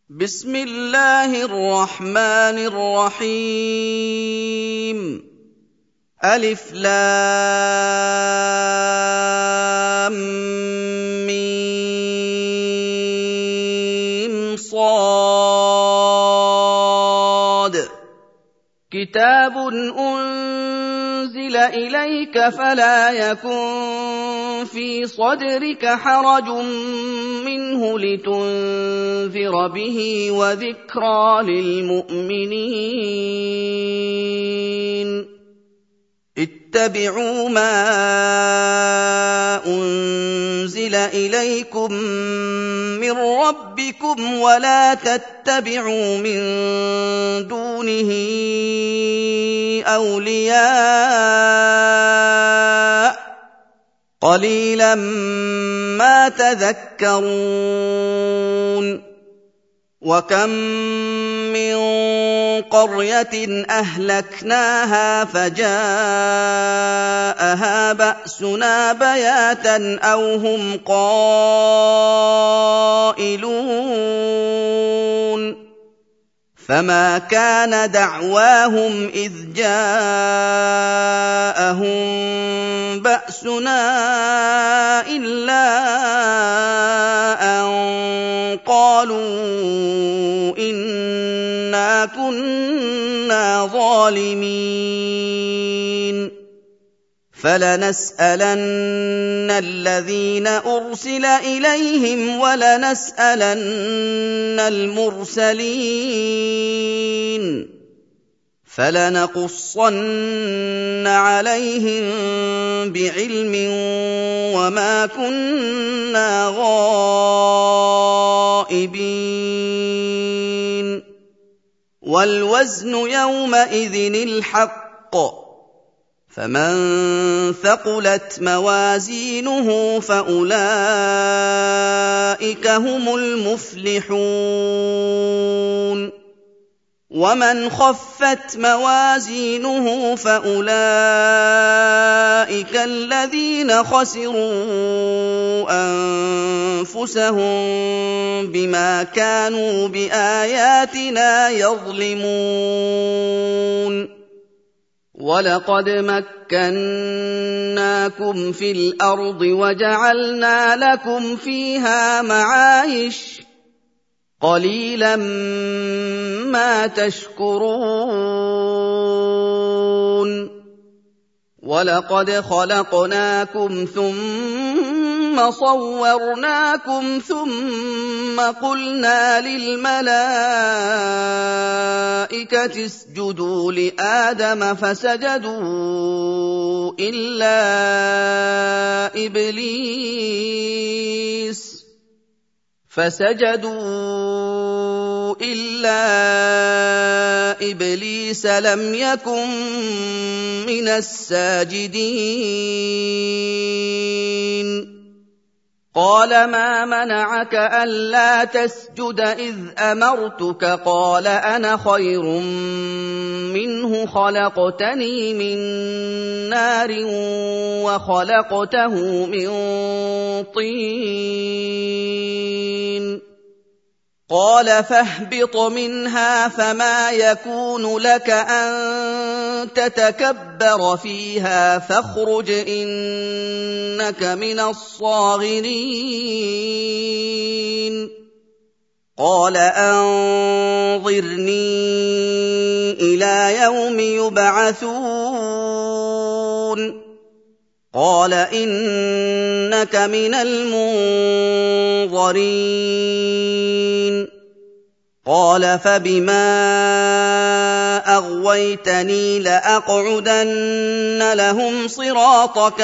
بسم الله الرحمن الرحيم ألف لام ميم صاد كتاب أنزل إليك فلا يكن في صدرك حرج منه لتنذر به وذكرى للمؤمنين اتبعوا ما أنزل إليكم من ربكم ولا تتبعوا من دونه أولياء قليلا ما تذكرون وكم من قرية أهلكناها فجاءها بأسنا بياتا أو هم قائلون فما كان دعواهم إذ جاءهم بأسنا إلا أن قالوا إنا كنا ظالمين فلنسألن الذين أرسل إليهم ولنسألن المرسلين فلنقصن عليهم بعلم وما كنا غائبين والوزن يومئذ الحق فمن ثقلت موازينه فأولئك هم المفلحون ومن خفت موازينه فأولئك الذين خسروا أنفسهم بما كانوا بآياتنا يظلمون وَلَقَدْ مَكَّنَّاكُمْ فِي الْأَرْضِ وَجَعَلْنَا لَكُمْ فِيهَا مَعَايِشَ قَلِيلًا مَا تَشْكُرُونَ وَلَقَدْ خَلَقْنَاكُمْ ثُمَّ صَوَّرْنَاكُمْ ثُمَّ قُلْنَا لِلْمَلَائِكَةِ اسْجُدُوا لِآدَمَ فَسَجَدُوا إِلَّا إِبْلِيسَ لَمْ يَكُن مِّنَ السَّاجِدِينَ قَالَ مَا مَنَعَكَ أَلَّا تَسْجُدَ إِذْ أَمَرْتُكَ قَالَ أَنَا خَيْرٌ مِّنْهُ خَلَقْتَنِي مِن نَّارٍ وَخَلَقْتَهُ مِن طِينٍ قَالَ فَاهْبِطْ مِنْهَا فَمَا يَكُونُ لَكَ أَن تَتَكَبَّرَ فِيهَا فَاخْرُجْ إِنَّكَ مِنَ الصَّاغِرِينَ قَالَ أَنظِرْنِي إِلَىٰ يَوْمِ يُبْعَثُونَ قَالَ إِنَّكَ مِنَ الْمُنظَرِينَ قَالَ فَبِمَا أَغْوَيْتَنِي لَأَقْعُدَنَّ لَهُمْ صِرَاطَكَ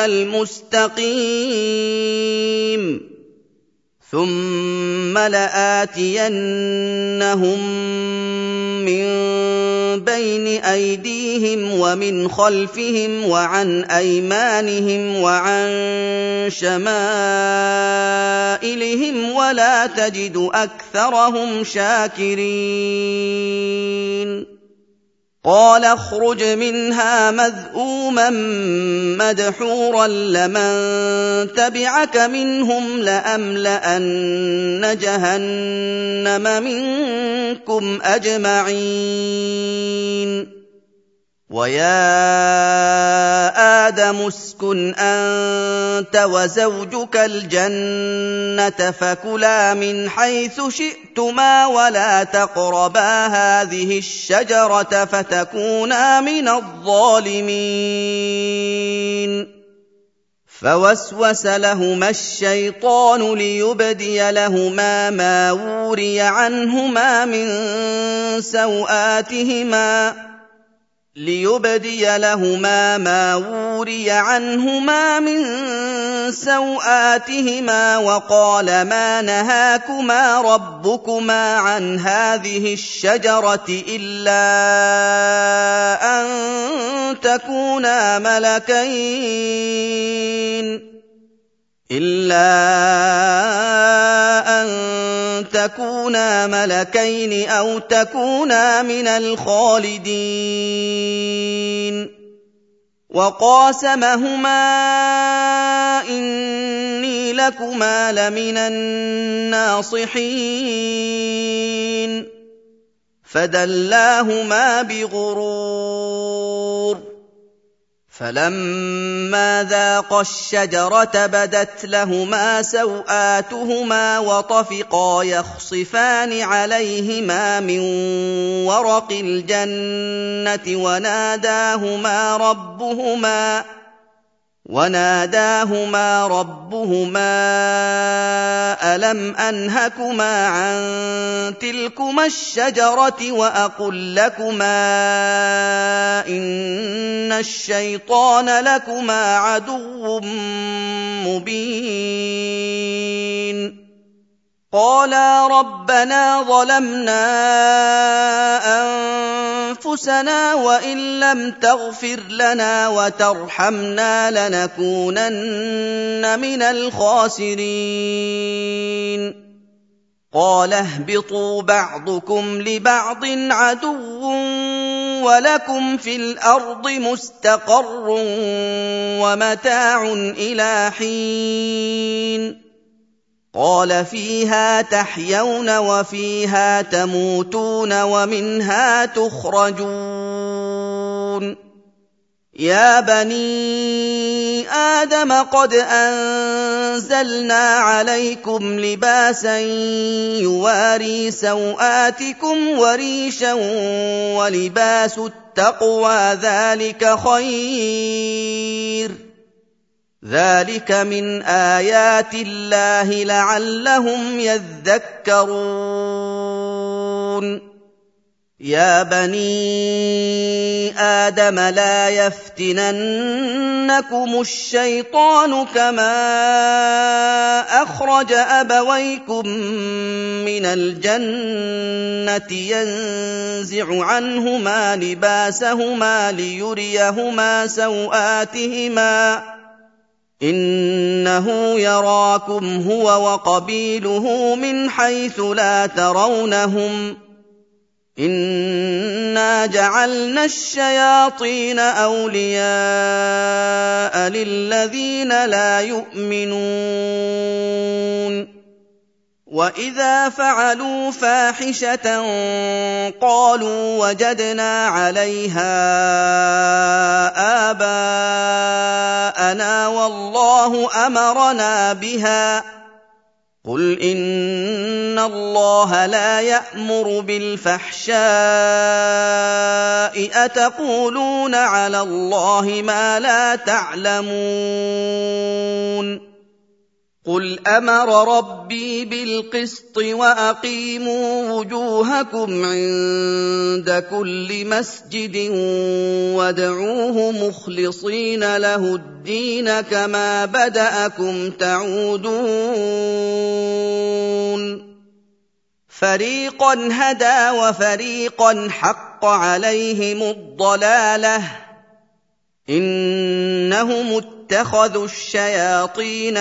الْمُسْتَقِيمَ ثُمَّ لَآتِيَنَّهُم مِّن بَيْنِ أَيْدِيهِمْ وَمِنْ خَلْفِهِمْ وَعَنْ أَيْمَانِهِمْ وَعَن شَمَائِلِهِمْ وَلَا تَجِدُ أَكْثَرَهُمْ شَاكِرِينَ قال اخرج منها مذءوما مدحورا لمن تبعك منهم لأملأن جهنم منكم أجمعين ويا آدم اسكن أنت وزوجك الجنة فكلا من حيث شئتما ولا تقربا هذه الشجرة فتكونا من الظالمين فوسوس لهما الشيطان ليبدي لهما ما وري عنهما من سوآتهما وقال ما نهاكما ربكما عن هذه الشجرة إلا أن تكونا ملكين أو تكونا من الخالدين وقاسمهما إني لكما لمن الناصحين فدلاهما بغرور فلما ذاقا الشجرة بدت لهما سوآتهما وطفقا يخصفان عليهما من ورق الجنة وناداهما ربهما ألم أنهكما عن تلكما الشجرة وأقل لكما إن الشيطان لكما عدو مبين قالا ربنا ظلمنا أنفسنا وإن لم تغفر لنا وترحمنا لنكونن من الخاسرين قال اهبطوا بعضكم لبعض عدو ولكم في الأرض مستقر ومتاع إلى حين قال فيها تحيون وفيها تموتون ومنها تخرجون يا بني آدم قد أنزلنا عليكم لباسا يواري سوآتكم وريشا ولباس التقوى ذلك خير ذلك من آيات الله لعلهم يذكرون يا بني آدم لا يفتننكم الشيطان كما أخرج أبويكم من الجنة ينزع عنهما لباسهما ليريهما سوآتهما إنه يراكم هو وقبيله من حيث لا ترونهم إنا جعلنا الشياطين أولياء للذين لا يؤمنون وإذا فعلوا فاحشة قالوا وجدنا عليها آباءنا والله أمرنا بها قل إن الله لا يأمر بالفحشاء أتقولون على الله ما لا تعلمون قل أمر ربي بالقسط وأقيموا وجوهكم عند كل مسجد وادعوه مخلصين له الدين كما بدأكم تعودون فريقا هدى وفريقا حق عليهم الضلالة إنهم اتَّخَذُوا الشَّيَاطِينَ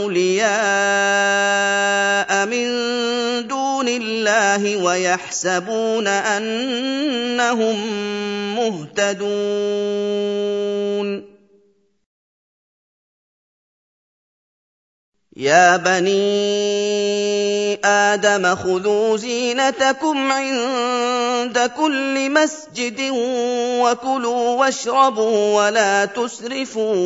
أَوْلِيَاءَ مِن دُونِ اللَّهِ وَيَحْسَبُونَ أَنَّهُم مُّهْتَدُونَ يَا بَنِي آدَمَ خُذُوا زِينَتَكُمْ عِندَ كُلِّ مَسْجِدٍ وَكُلُوا وَاشْرَبُوا وَلَا تُسْرِفُوا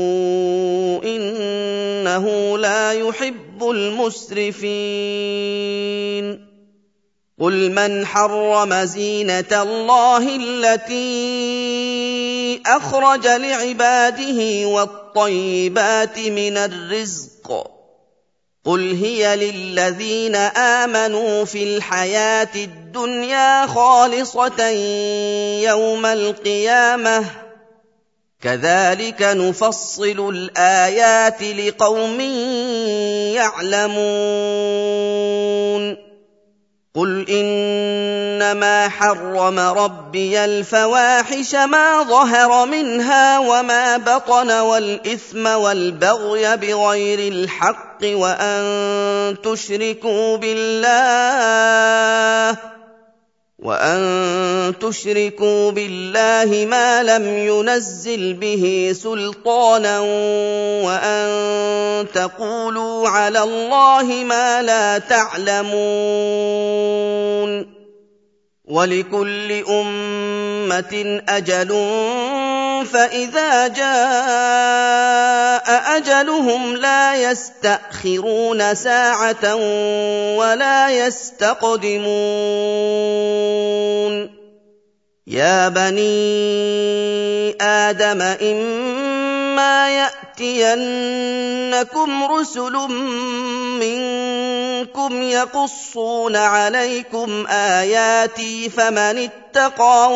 إِنَّهُ لَا يُحِبُّ الْمُسْرِفِينَ قُلْ مَنْ حَرَّمَ زِينَةَ اللَّهِ الَّتِي أَخْرَجَ لِعِبَادِهِ وَالطَّيِّبَاتِ مِنَ الرِّزْقِ قُلْ هِيَ لِلَّذِينَ آمَنُوا فِي الْحَيَاةِ الدُّنْيَا خَالِصَةً يَوْمَ الْقِيَامَةِ ۗ كَذَٰلِكَ نُفَصِّلُ الْآيَاتِ لِقَوْمٍ يَعْلَمُونَ قُلْ إِنَّمَا حَرَّمَ رَبِّيَ الْفَوَاحِشَ مَا ظَهَرَ مِنْهَا وَمَا بَطَنَ وَالْإِثْمَ وَالْبَغْيَ بِغَيْرِ الْحَقِّ وَأَن تُشْرِكُوا بِاللَّهِ مَا لَمْ يُنَزِّلْ بِهِ سُلْطَانًا وَأَن تَقُولُوا عَلَى اللَّهِ مَا لَا تَعْلَمُونَ وَلِكُلِّ أُمَّةٍ أَجَلٌ فَإِذَا جَاءَ أَجَلُهُمْ لَا يَسْتَأْخِرُونَ سَاعَةً وَلَا يَسْتَقْدِمُونَ يَا بَنِي آدَمَ إِمَّا يَأْتِيَنَّكُمْ رُسُلٌ مِّنكُمْ يَقُصُّونَ عَلَيْكُمْ آيَاتِي فَمَنِ اتَّقَىٰ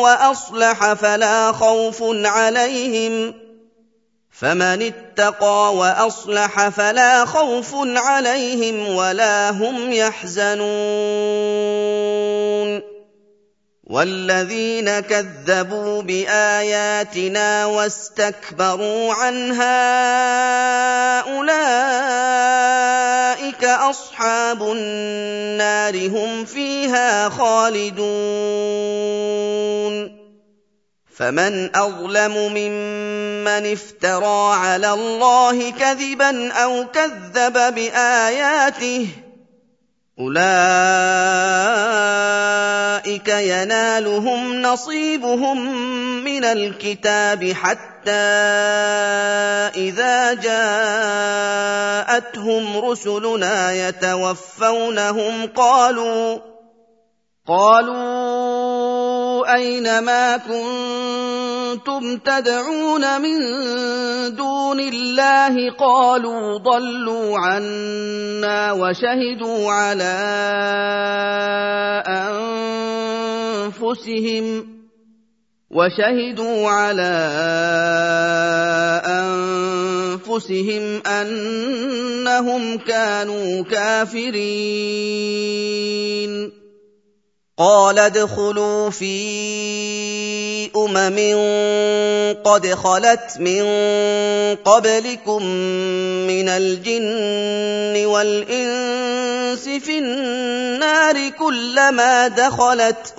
وَأَصْلَحَ فَلَا خَوْفٌ عَلَيْهِمْ وَلَا هُمْ يَحْزَنُونَ وَالَّذِينَ كَذَّبُوا بِآيَاتِنَا وَاسْتَكْبَرُوا عَنْهَا أُولَٰئِكَ أَصْحَابُ النَّارِ هُمْ فِيهَا خَالِدُونَ فَمَنْ أَظْلَمُ مِمَّنِ افْتَرَىٰ عَلَى اللَّهِ كَذِبًا أَوْ كَذَّبَ بِآيَاتِهِ أُولَٰئِكَ يَنَالُهُمْ نَصِيبُهُم مِّنَ الْكِتَابِ حَتَّىٰ إِذَا جَاءَتْهُمْ رُسُلُنَا يَتَوَفَّوْنَهُمْ قَالُوا أَيْنَ مَا كُنتُمْ تَدْعُونَ مِن دُونِ اللَّهِ ۖ قَالُوا ضَلُّوا عَنَّا وَشَهِدُوا عَلَىٰ أَنفُسِهِمْ أَنَّهُمْ كَانُوا كَافِرِينَ قَالَ ادْخُلُوا فِي قَدْ خَلَتْ مِن قَبْلِكُم مِّنَ الْجِنِّ وَالْإِنسِ فِي النَّارِ كُلَّمَا دَخَلَتْ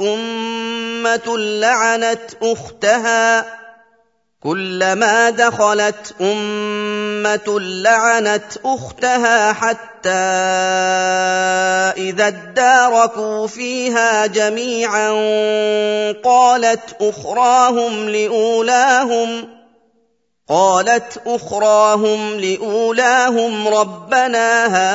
أُمَّةٌ لَّعَنَتْ أُخْتَهَا حَتَّىٰ إِذَا ادَّارَكُوا فِيهَا جَمِيعًا قَالَتْ أُخْرَاهُمْ لِأُولَاهُمْ رَبَّنَا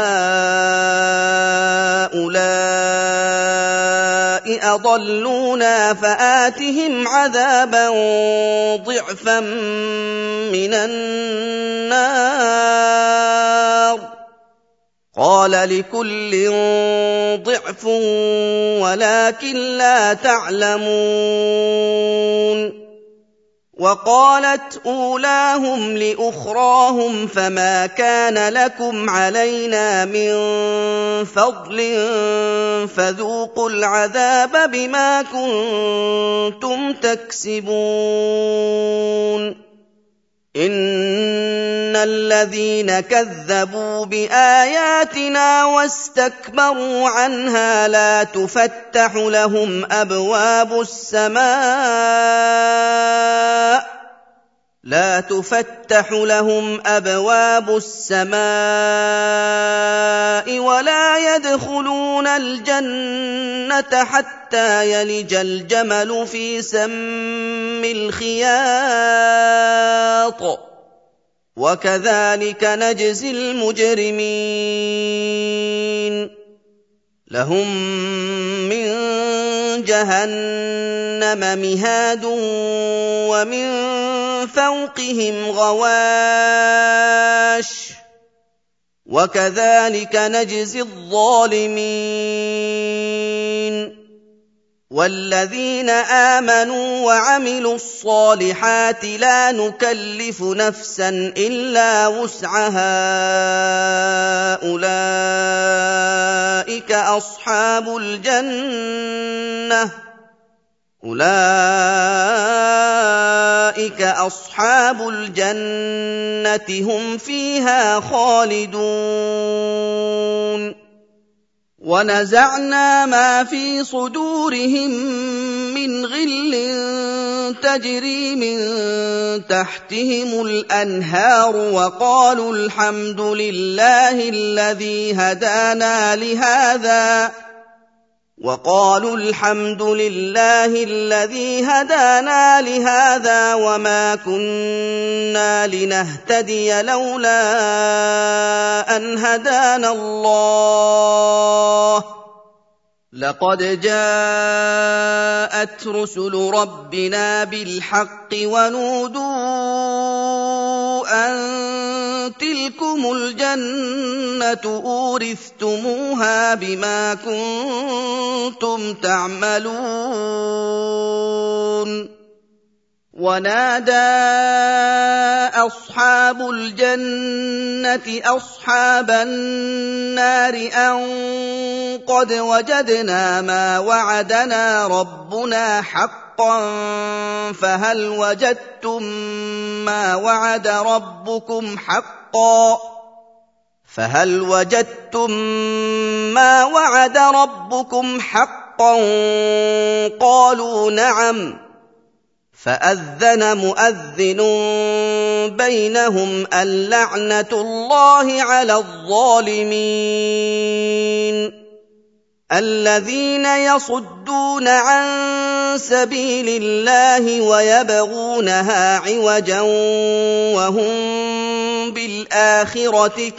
هَٰؤُلَاءِ أَضَلُّونَا فَآتِهِمْ عَذَابًا ضِعْفًا مِّنَ النَّارِ قَالَ لِكُلٍّ ضِعْفٌ وَلَٰكِن لَّا تَعْلَمُونَ وَقَالَتْ أُولَاهُمْ لِأُخْرَاهُمْ فَمَا كَانَ لَكُمْ عَلَيْنَا مِن فَضْلٍ فَذُوقُوا الْعَذَابَ بِمَا كُنتُمْ تَكْسِبُونَ إِنَّ الَّذِينَ كَذَّبُوا بِآيَاتِنَا وَاسْتَكْبَرُوا عَنْهَا لَا تُفَتَّحُ لَهُمْ أَبْوَابُ السَّمَاءِ وَلَا يَدْخُلُونَ الْجَنَّةَ حَتَّىٰ يَلِجَ الْجَمَلُ فِي سَمِّ الْخِيَاطِ ۚ وَكَذَٰلِكَ نَجْزِي الْمُجْرِمِينَ لَهُم مِّن جَهَنَّمَ مِهَادٌ وَمِن فَوْقِهِمْ غَوَاشٍ ۚ وَكَذَٰلِكَ نَجْزِي الظَّالِمِينَ وَالَّذِينَ آمَنُوا وَعَمِلُوا الصَّالِحَاتِ لَا نُكَلِّفُ نَفْسًا إِلَّا وُسْعَهَا أُولَٰئِكَ أَصْحَابُ الْجَنَّةِ هُمْ فِيهَا خَالِدُونَ وَنَزَعْنَا مَا فِي صُدُورِهِم مِّنْ غِلٍّ تَجْرِي مِن تَحْتِهِمُ الْأَنْهَارُ وَقَالُوا الْحَمْدُ لِلَّهِ الَّذِي هَدَانَا لِهَٰذَا وَمَا كُنَّا لِنَهْتَدِيَ لَوْلَا أَنْ هَدَانَا اللَّهُ ۖ لَقَدْ جَاءَتْ رُسُلُ رَبِّنَا بِالْحَقِّ وَنُودُوا أَن تِلْكُمُ الْجَنَّةُ أُورِثْتُمُوهَا بِمَا كُنتُمْ تَعْمَلُونَ وَنَادَىٰ أَصْحَابُ الْجَنَّةِ أَصْحَابَ النَّارِ أَن قَدْ وَجَدْنَا مَا وَعَدَنَا رَبُّنَا حَقًّا فَهَلْ وَجَدتُّم مَّا وَعَدَ رَبُّكُمْ حَقًّا ۖ قَالُوا نَعَمْ ۚ فَأَذَّنَ مُؤَذِّنٌ بَيْنَهُمْ اللَّعْنَةُ اللَّهِ عَلَى الظَّالِمِينَ الَّذِينَ يَصُدُّونَ عَن سَبِيلِ اللَّهِ وَيَبْغُونَهَا عِوَجًا وَهُم بِالْآخِرَةِ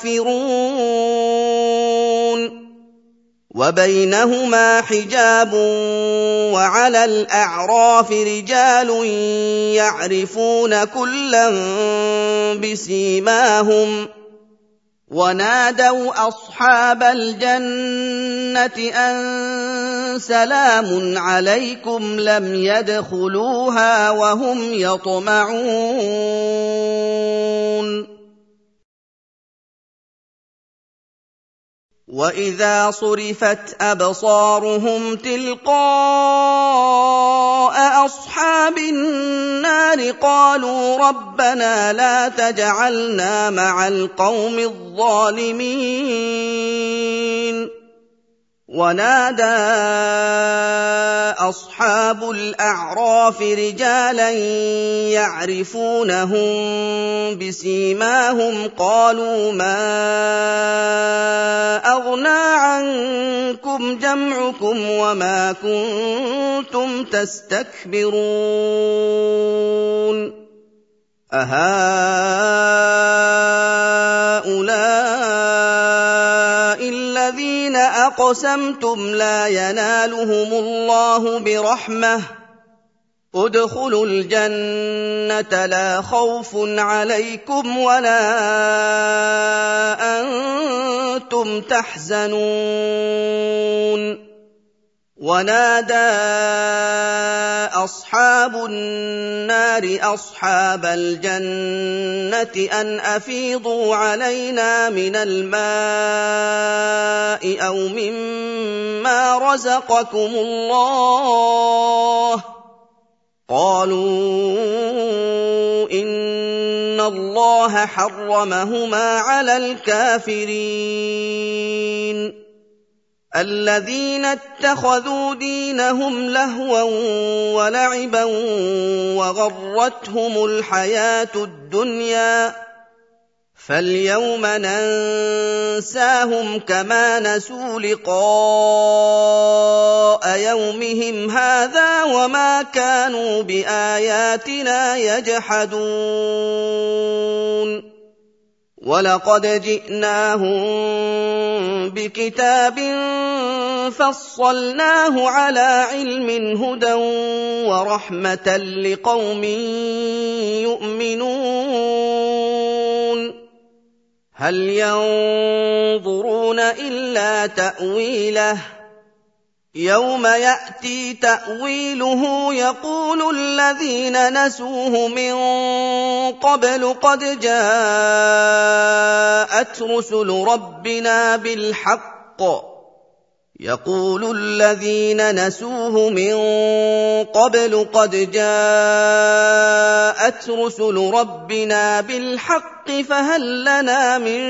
كَافِرُونَ وَبَيْنَهُمَا حِجَابٌ وَعَلَى الْأَعْرَافِ رِجَالٌ يَعْرِفُونَ كُلًّا بِسِيمَاهُمْ وَنَادَوْا أَصْحَابَ الْجَنَّةِ أَن سَلَامٌ عَلَيْكُمْ لَمْ يَدْخُلُوهَا وَهُمْ يَطْمَعُونَ وَإِذَا صُرِفَتْ أَبْصَارُهُمْ تِلْقَاءَ أَصْحَابِ النَّارِ قَالُوا رَبَّنَا لَا تَجْعَلْنَا مَعَ الْقَوْمِ الظَّالِمِينَ وَنَادَىٰ أَصْحَابُ الْأَعْرَافِ رِجَالًا يَعْرِفُونَهُم بِسِيمَاهُمْ قَالُوا مَا أَغْنَىٰ عَنكُمْ جَمْعُكُمْ وَمَا كُنتُمْ تَسْتَكْبِرُونَ أَهَٰؤُلَاءِ الَّذِينَ أَقْسَمْتُمْ لَا يَنَالُهُمُ اللَّهُ بِرَحْمَةٍ ۚ ادْخُلُوا الْجَنَّةَ لَا خَوْفٌ عَلَيْكُمْ وَلَا أَنتُمْ تَحْزَنُونَ وَنَادَىٰ أَصْحَابُ النَّارِ أَصْحَابَ الْجَنَّةِ أَنْ أَفِيضُوا عَلَيْنَا مِنَ الْمَاءِ أَوْ مِمَّا رَزَقَكُمُ اللَّهُ ۚ قَالُوا إِنَّ اللَّهَ حَرَّمَهُمَا عَلَى الْكَافِرِينَ الَّذِينَ اتَّخَذُوا دِينَهُمْ لَهْوًا وَلَعِبًا وَغَرَّتْهُمُ الْحَيَاةُ الدُّنْيَا فَالْيَوْمَ نَنسَاهُمْ كَمَا نَسُوا لِقَاءَ يَوْمِهِمْ هَٰذَا وَمَا كَانُوا بِآيَاتِنَا يَجْحَدُونَ وَلَقَدْ جِئْنَاهُم بِكِتَابٍ فَصَّلْنَاهُ عَلَىٰ عِلْمٍ هُدًى وَرَحْمَةً لِّقَوْمٍ يُؤْمِنُونَ هَلْ يَنظُرُونَ إِلَّا تَأْوِيلَهُ يَوْمَ يَأْتِي تَأْوِيلُهُ يَقُولُ الَّذِينَ نَسُوهُ مِن قَبْلُ قَدْ جَاءَتْ رُسُلُ رَبِّنَا بِالْحَقِّ يَقُولُ الَّذِينَ نَسُوهُ مِن قَبْلُ قَدْ جَاءَتْ رُسُلُ رَبِّنَا بِالْحَقِّ فَهَل لَّنَا مِن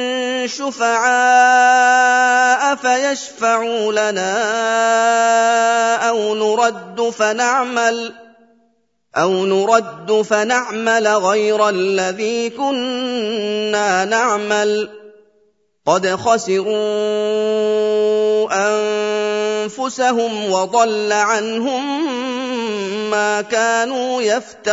شُفَعَاءَ فَيَشْفَعُوا لَنَا أَوْ نُرَدُّ فَنَعْمَلَ غَيْرَ الَّذِي كُنَّا نَعْمَلُ قَدْ خَسِرُوا أَنفُسَهُمْ وَضَلَّ عَنْهُم مَّا كَانُوا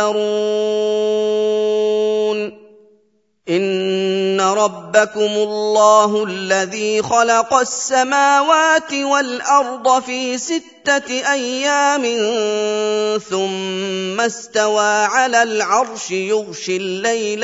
يَفْتَرُونَ إِنَّ رَبَّكُمُ اللَّهُ الَّذِي خَلَقَ السَّمَاوَاتِ وَالْأَرْضَ فِي 6 أَيَّامٍ ثُمَّ اسْتَوَىٰ عَلَى الْعَرْشِ يُغْشِي اللَّيْلَ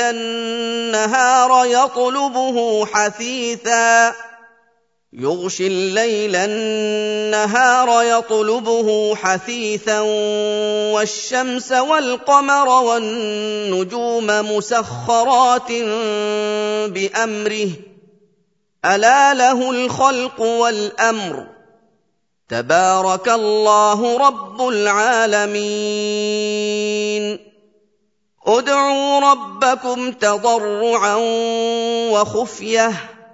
النَّهَارَ يَطْلُبُهُ حَثِيثًا وَالشَّمْسَ وَالْقَمَرَ وَالنُّجُومَ مُسَخَّرَاتٍ بِأَمْرِهِ ۗ أَلَا لَهُ الْخَلْقُ وَالْأَمْرُ ۗ تَبَارَكَ اللَّهُ رَبُّ الْعَالَمِينَ ادْعُوا رَبَّكُمْ تَضَرُّعًا وَخُفْيَةً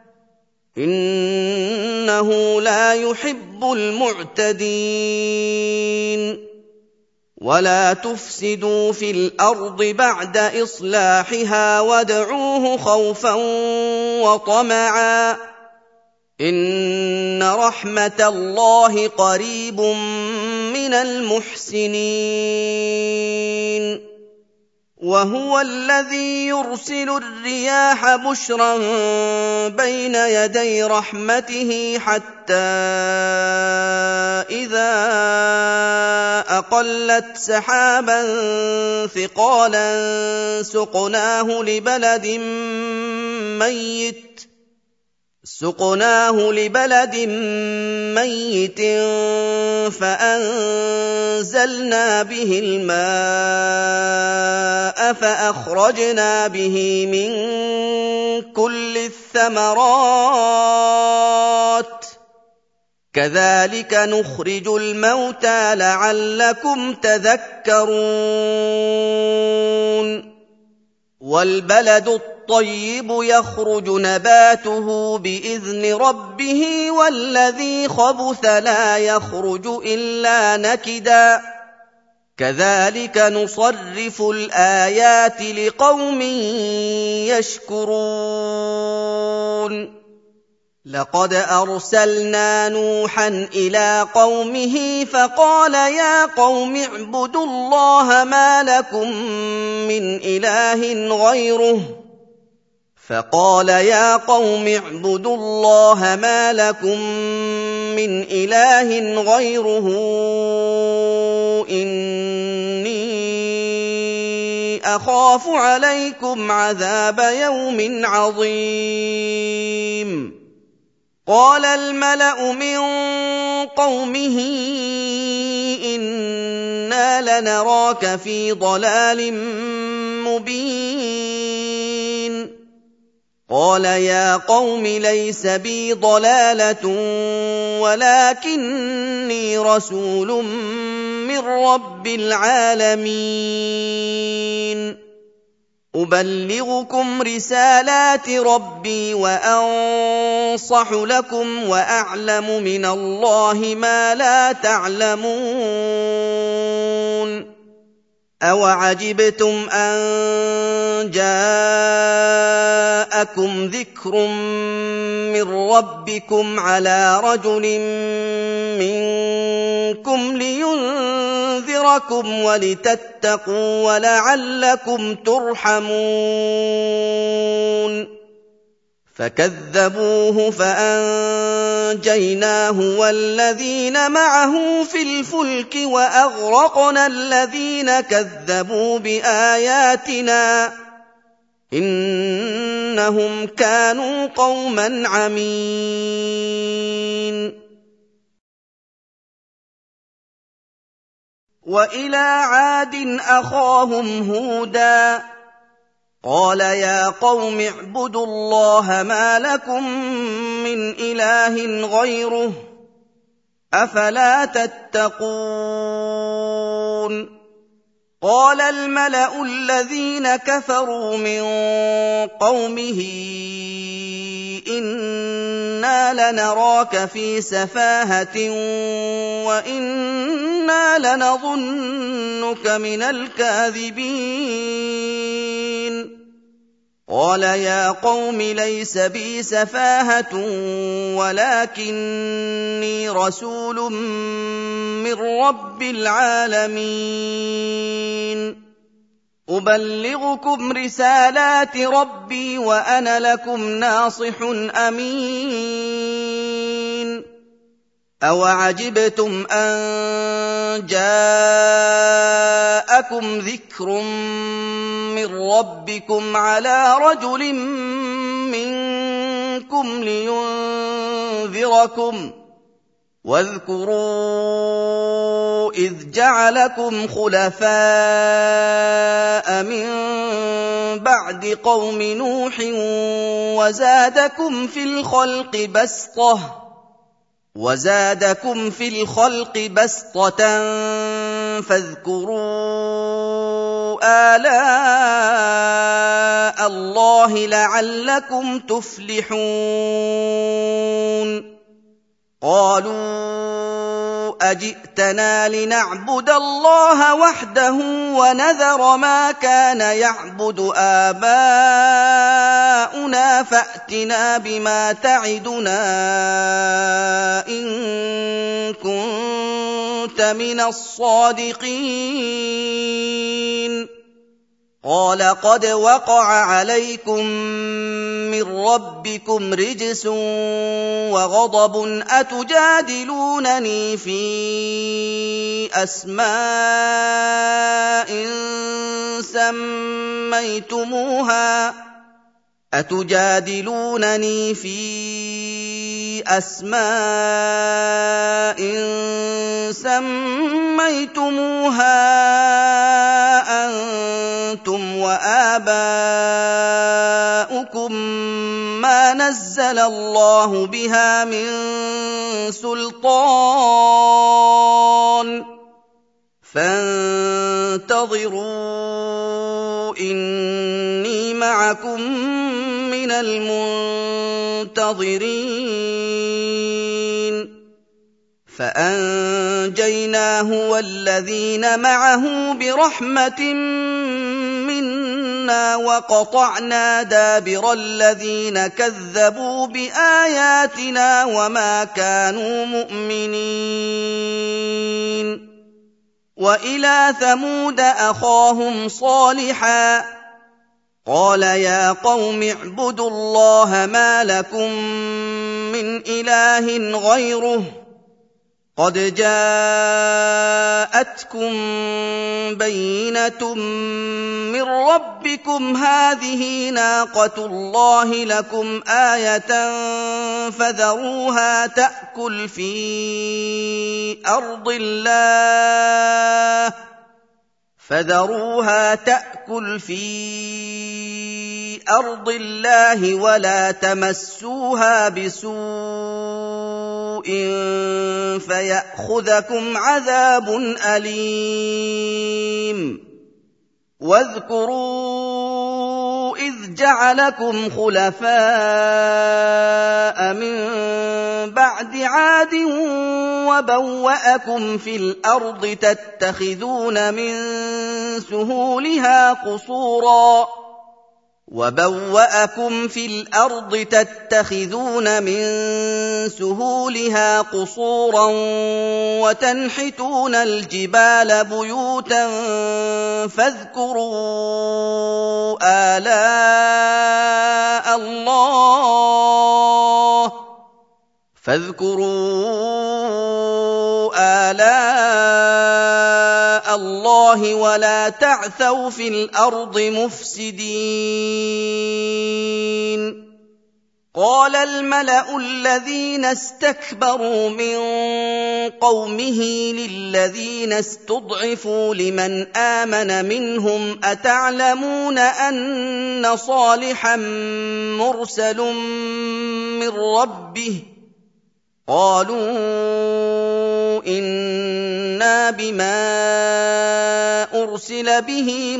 إِنَّهُ لَا يُحِبُّ الْمُعْتَدِينَ وَلَا تُفْسِدُوا فِي الْأَرْضِ بَعْدَ إِصْلَاحِهَا وَادْعُوهُ خَوْفًا وَطَمَعًا ۚ إِنَّ رَحْمَتَ اللَّهِ قَرِيبٌ مِّنَ الْمُحْسِنِينَ وَهُوَ الَّذِي يُرْسِلُ الرِّيَاحَ بُشْرًا بَيْنَ يَدَيْ رَحْمَتِهِ حَتَّىٰ إِذَا أَقَلَّتْ سَحَابًا ثِقَالًا سُقْنَاهُ لِبَلَدٍ مَّيِّتٍ فَأَنزَلْنَا بِهِ الْمَاءَ فَأَخْرَجْنَا بِهِ مِن كُلِّ الثَّمَرَاتِ ۚ كَذَٰلِكَ نُخْرِجُ الْمَوْتَىٰ لَعَلَّكُمْ تَذَكَّرُونَ وَالْبَلَدُ الطَّيِّبُ يَخْرُجُ نَبَاتُهُ بِإِذْنِ رَبِّهِ وَالَّذِي خَبُثَ لَا يَخْرُجُ إِلَّا نَكِدًا ۚ كَذَٰلِكَ نُصَرِّفُ الْآيَاتِ لِقَوْمٍ يَشْكُرُونَ لَقَدْ أَرْسَلْنَا نُوحًا إِلَىٰ قَوْمِهِ فَقَالَ يَا قَوْمِ اعْبُدُوا اللَّهَ مَا لَكُم مِّنْ إِلَٰهٍ غَيْرُهُ إِنِّي أَخَافُ عَلَيْكُمْ عَذَابَ يَوْمٍ عَظِيمٍ قَالَ الْمَلَأُ مِن قَوْمِهِ إِنَّا لَنَرَاكَ فِي ضَلَالٍ مُّبِينٍ قَالَ يَا قَوْمِ لَيْسَ بِي ضَلَالَةٌ وَلَٰكِنِّي رَسُولٌ مِّن رَّبِّ الْعَالَمِينَ أبلغكم رسالات ربي وأنصح لكم وأعلم من الله ما لا تعلمون أوعجبتم أن جاءكم ذكر من ربكم على رجل منكم لينذركم ولتتقوا ولعلكم ترحمون فكذبوه فأنجيناه والذين معه في الفلك وأغرقنا الذين كذبوا بآياتنا إنهم كانوا قوما عمين وإلى عاد أخاهم هودا قال يا قوم اعبدوا الله ما لكم من إله غيره أفلا تتقون قال الملأ الذين كفروا من قومه إنا لنراك في سفاهة وإنا لنظنك من الكاذبين قال يا قوم ليس بي سفاهة ولكني رسول من رب العالمين أبلغكم رسالات ربي وأنا لكم ناصح أمين أوعجبتم أن جاءكم ذكر من ربكم على رجل منكم لينذركم واذكروا إذ جعلكم خلفاء من بعد قوم نوح وزادكم في الخلق بسطة فاذكروا آلاء الله لعلكم تفلحون قالوا أجئتنا لنعبد الله وحده ونذر ما كان يعبد آباؤنا فأتنا بما تعدنا إن كنت من الصادقين قال قد وقع عليكم من ربكم رجس وغضب أتجادلونني في أسماء سميتموها أنتم وآباؤكم ما نزل الله بها من سلطان فانتظروا إني معكم من المنتظرين فأنجيناه والذين معه برحمة منا وقطعنا دابر الذين كذبوا بآياتنا وما كانوا مؤمنين وإلى ثمود أخاهم صالحا قال يا قوم اعبدوا الله ما لكم من إله غيره قد جاءتكم بينة من ربكم هذه ناقة الله لكم آية فذروها تأكل في أرض الله ولا تمسوها بسوء فيأخذكم عذاب أليم واذكروا إِذْ جَعَلَكُمْ خُلَفَاءَ مِن بَعْدِ عَادٍ وَبَوَّأَكُمْ فِي الْأَرْضِ تَتَّخِذُونَ مِن سُهُولِهَا قُصُورًا وَتَنْحِتُونَ الْجِبَالَ بُيُوتًا فَاذْكُرُوا آلَاءَ اللَّهِ وَلَا تَعْثَوْا فِي الْأَرْضِ مُفْسِدِينَ قَالَ الْمَلَأُ الَّذِينَ اسْتَكْبَرُوا مِن قَوْمِهِ لِلَّذِينَ اسْتُضْعِفُوا لِمَنْ آمَنَ مِنْهُمْ أَتَعْلَمُونَ أَنَّ صَالِحًا مُّرْسَلٌ مِّن رَّبِّهِ ۚ قَالُوا إِنَّا بِمَا أُرْسِلَ بِهِ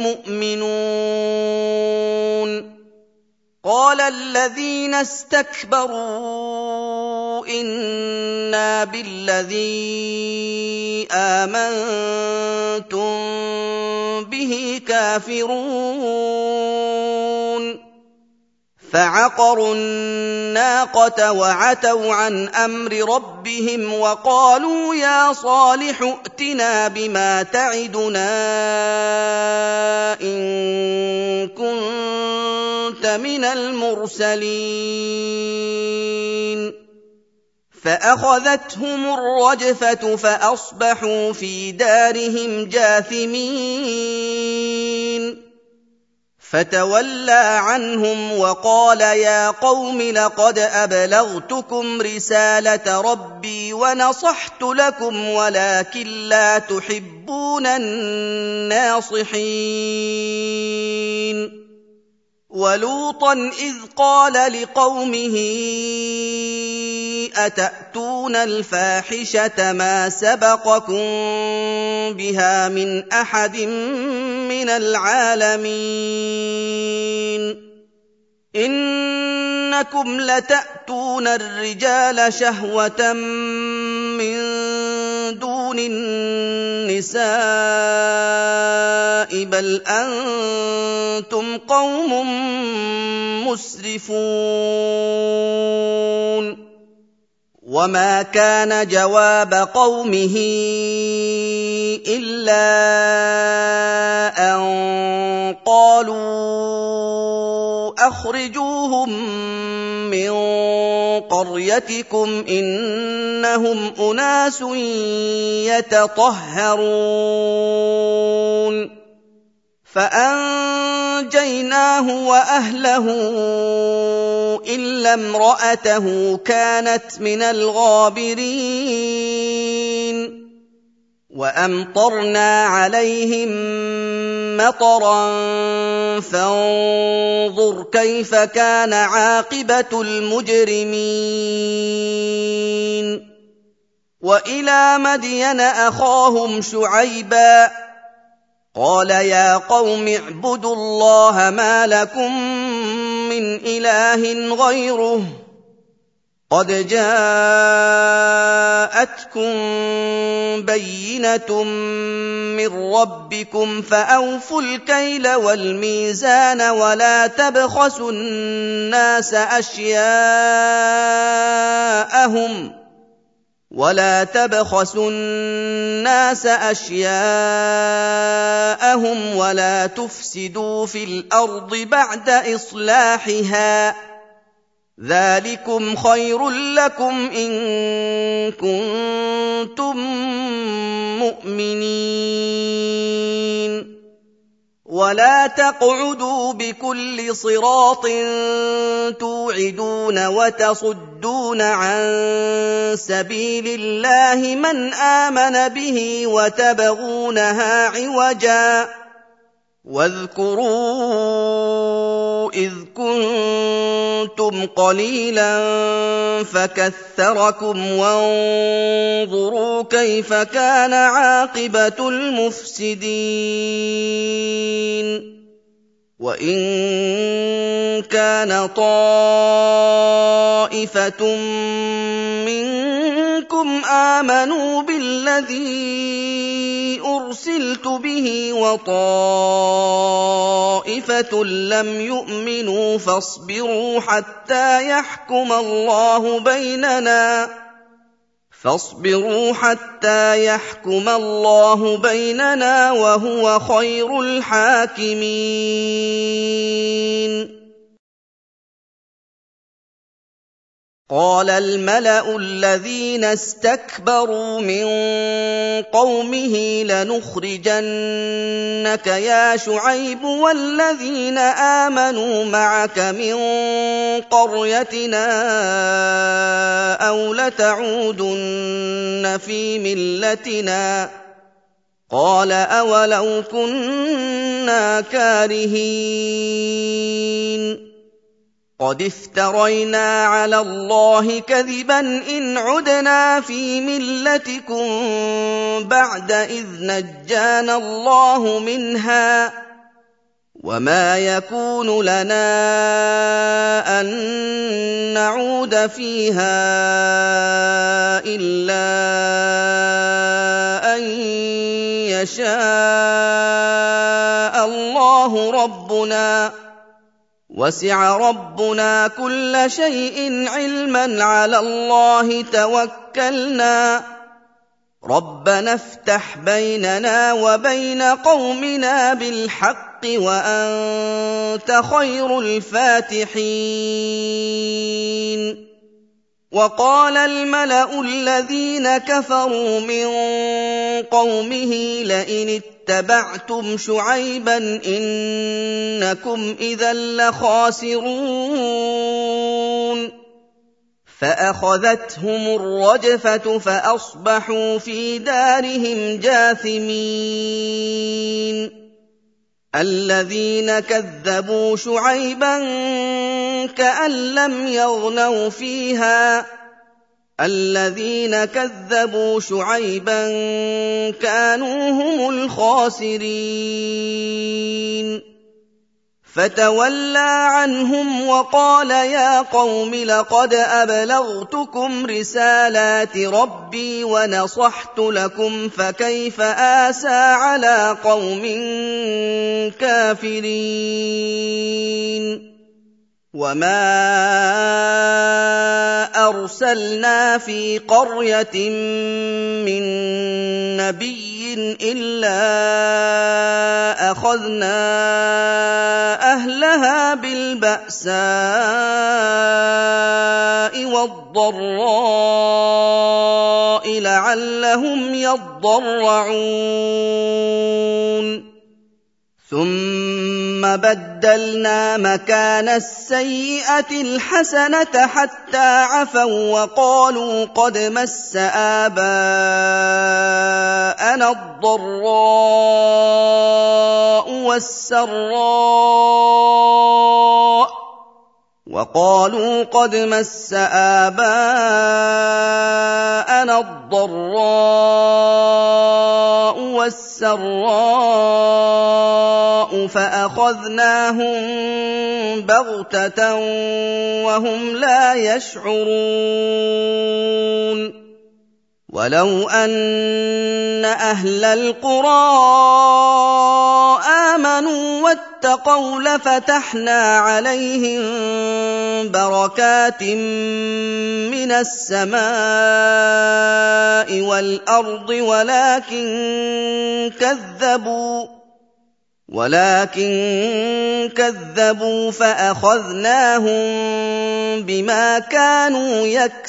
مُؤْمِنُونَ قَالَ الَّذِينَ اسْتَكْبَرُوا إِنَّا بِالَّذِي آمَنتُم بِهِ كَافِرُونَ فَعَقَرُوا النَّاقَةَ وَعَتَوْا عَنْ أَمْرِ رَبِّهِمْ وَقَالُوا يَا صَالِحُ ائْتِنَا بِمَا تَعِدُنَا إِن كُنتَ مِنَ الْمُرْسَلِينَ فَأَخَذَتْهُمُ الرَّجْفَةُ فَأَصْبَحُوا فِي دَارِهِمْ جَاثِمِينَ فَتَوَلَّىٰ عَنْهُمْ وَقَالَ يَا قَوْمِ لَقَدْ أَبْلَغْتُكُمْ رِسَالَةَ رَبِّي وَنَصَحْتُ لَكُمْ وَلَٰكِن لَّا تُحِبُّونَ النَّاصِحِينَ وَلُوطًا إِذْ قَالَ لِقَوْمِهِ أَتَأْتُونَ الْفَاحِشَةَ مَا سَبَقَكُم بِهَا مِنْ أَحَدٍ مِّنَ الْعَالَمِينَ إِنَّكُمْ لَتَأْتُونَ الرِّجَالَ شَهْوَةً مِّن دُونِ النِّسَاءِ بَلْ أَنتُمْ قَوْمٌ مُّسْرِفُونَ وَمَا كَانَ جَوَابَ قَوْمِهِ إِلَّا أَن قَالُوا أَخْرِجُوهُم مِّن قَرْيَتِكُمْ إِنَّهُمْ أُنَاسٌ يَتَطَهَّرُونَ فَأَنجَيْنَاهُ وَأَهْلَهُ إِلَّا امْرَأَتَهُ كَانَتْ مِنَ الْغَابِرِينَ وَأَمْطَرْنَا عَلَيْهِم مَّطَرًا فَانظُرْ كَيْفَ كَانَ عَاقِبَةُ الْمُجْرِمِينَ وَإِلَىٰ مَدْيَنَ أَخَاهُمْ شُعَيْبًا قَالَ يَا قَوْمِ اعْبُدُوا اللَّهَ مَا لَكُم مِّنْ إِلَٰهٍ غَيْرُهُ قَدْ جَاءَتْكُم بَيِّنَةٌ مِّن رَّبِّكُمْ فَأَوْفُوا الْكَيْلَ وَالْمِيزَانَ وَلَا تَبْخَسُوا النَّاسَ أَشْيَاءَهُمْ وَلَا تُفْسِدُوا فِي الْأَرْضِ بَعْدَ إِصْلَاحِهَا ۚ ذَٰلِكُمْ خَيْرٌ لَّكُمْ إِن كُنتُم مُّؤْمِنِينَ وَلَا تَقْعُدُوا بِكُلِّ صِرَاطٍ تُوعِدُونَ وَتَصُدُّونَ عَن سَبِيلِ اللَّهِ مَنْ آمَنَ بِهِ وَتَبْغُونَهَا عِوَجًا ۚ وَاذْكُرُوا إِذْ كُنتُمْ قَلِيلًا فَكَثَّرَكُمْ وَانظُرُوا كَيْفَ كَانَ عَاقِبَةُ الْمُفْسِدِينَ وَإِن كَانَ طَائِفَةٌ مِّنكُمْ آمَنُوا بِالَّذِي أُرْسِلْتُ بِهِ وَطَائِفَةٌ لَّمْ يُؤْمِنُوا فَاصْبِرُوا حَتَّىٰ يَحْكُمَ اللَّهُ بَيْنَنَا وَهُوَ خَيْرُ الْحَاكِمِينَ قَالَ الْمَلَأُ الَّذِينَ اسْتَكْبَرُوا مِن قَوْمِهِ لَنُخْرِجَنَّكَ يَا شُعَيْبُ وَالَّذِينَ آمَنُوا مَعَكَ مِن قَرْيَتِنَا أَوْ لَتَعُودُنَّ فِي مِلَّتِنَا ۖ قَالَ أَوَلَوْ كُنَّا كَارِهِينَ قَدِ افْتَرَيْنَا عَلَى اللَّهِ كَذِبًا إِنْ عُدْنَا فِي مِلَّتِكُم بَعْدَ إِذْ نَجَّانَا اللَّهُ مِنْهَا ۚ وَمَا يَكُونُ لَنَا أَن نَّعُودَ فِيهَا إِلَّا أَن يَشَاءَ اللَّهُ رَبُّنَا ۚ وَسِعَ رَبُّنَا كُلَّ شَيْءٍ عِلْمًا عَلَى اللَّهِ تَوَكَّلْنَا ۚ رَبَّنَا افْتَحْ بَيْنَنَا وَبَيْنَ قَوْمِنَا بِالْحَقِّ وَأَنتَ خَيْرُ الْفَاتِحِينَ وَقَالَ الْمَلَأُ الَّذِينَ كَفَرُوا مِن قَوْمِهِ لَئِنِ اتَّبَعْتُمْ شُعَيْبًا إِنَّكُمْ إِذًا لَّخَاسِرُونَ فَأَخَذَتْهُمُ الرَّجْفَةُ فَأَصْبَحُوا فِي دَارِهِمْ جَاثِمِينَ الَّذِينَ كَذَّبُوا شُعَيْبًا كَأَن لَّمْ يَغْنَوْا فِيهَا ۚ الَّذِينَ كَذَّبُوا شُعَيْبًا كَانُوا هُمُ الْخَاسِرِينَ فَتَوَلَّىٰ عَنْهُمْ وَقَالَ يَا قَوْمِ لَقَدْ أَبْلَغْتُكُمْ رِسَالَاتِ رَبِّي وَنَصَحْتُ لَكُمْ فَكَيْفَ آسَىٰ عَلَىٰ قَوْمٍ كَافِرِينَ وَمَا أَرْسَلْنَا فِي قَرْيَةٍ مِّن نَّبِيٍّ إِلَّا أَخَذْنَا أَهْلَهَا بِالْبَأْسَاءِ وَالضَّرَّاءِ لَعَلَّهُمْ يَضَّرَّعُونَ ثُمَّ بَدَّلْنَا مَكَانَ السَّيِّئَةِ الْحَسَنَةَ حَتَّىٰ عَفَوا وَّقَالُوا قَدْ مَسَّ آبَاءَنَا الضَّرَّاءُ وَالسَّرَّاءُ فَأَخَذْنَاهُم بَغْتَةً وَهُمْ لَا يَشْعُرُونَ وَلَوْ أَنَّ أَهْلَ الْقُرَىٰ آمَنُوا وَاتَّقَوْا لَفَتَحْنَا عَلَيْهِم بَرَكَاتٍ مِّنَ السَّمَاءِ وَالْأَرْضِ ولكن كذبوا فأخذناهم بما كانوا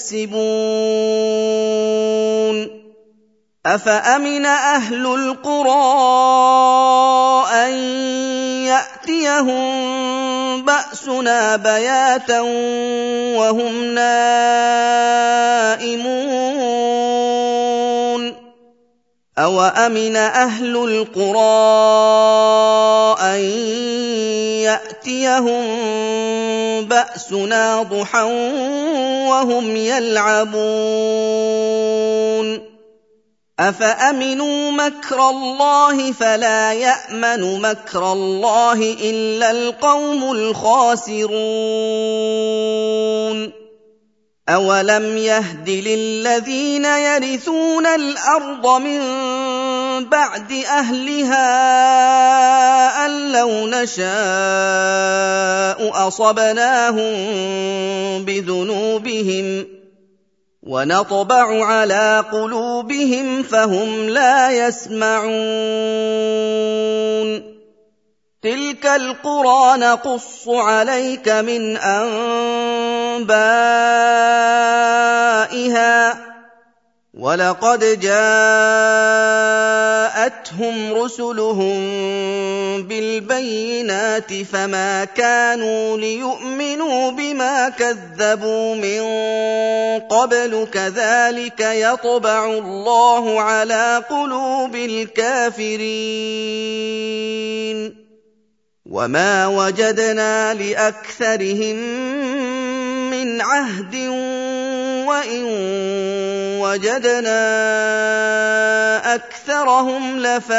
يكسبون أفأمن أهل القرى أن يأتيهم بأسنا بياتا وهم نائمون أَوَأَمِنَ أَهْلُ الْقُرَىٰ أَن يَأْتِيَهُم بَأْسُنَا ضُحًى وَهُمْ يَلْعَبُونَ أَفَأَمِنُوا مَكْرَ اللَّهِ فَلَا يَأْمَنُ مَكْرَ اللَّهِ إِلَّا الْقَوْمُ الْخَاسِرُونَ أَوَلَمْ يَهْدِ لِلَّذِينَ يَرِثُونَ الْأَرْضَ مِن بَعْدِ أَهْلِهَا أَن لَّوْ نَشَاءُ أَصَبْنَاهُم بِذُنُوبِهِمْ وَنَطْبَعُ عَلَىٰ قُلُوبِهِمْ فَهُمْ لَا يَسْمَعُونَ تِلْكَ الْقُرَىٰ نَقُصُّ عَلَيْكَ مِنْ أَنبَائِهَا ۚ وَلَقَدْ جَاءَتْهُمْ رُسُلُهُم بِالْبَيِّنَاتِ فَمَا كَانُوا لِيُؤْمِنُوا بِمَا كَذَّبُوا مِن قَبْلُ ۚ كَذَٰلِكَ يَطْبَعُ اللَّهُ عَلَىٰ قُلُوبِ الْكَافِرِينَ وَمَا وَجَدْنَا لِأَكْثَرِهِم مِّنْ عَهْدٍ وَإِن وَجَدْنَا أَكْثَرَهُمْ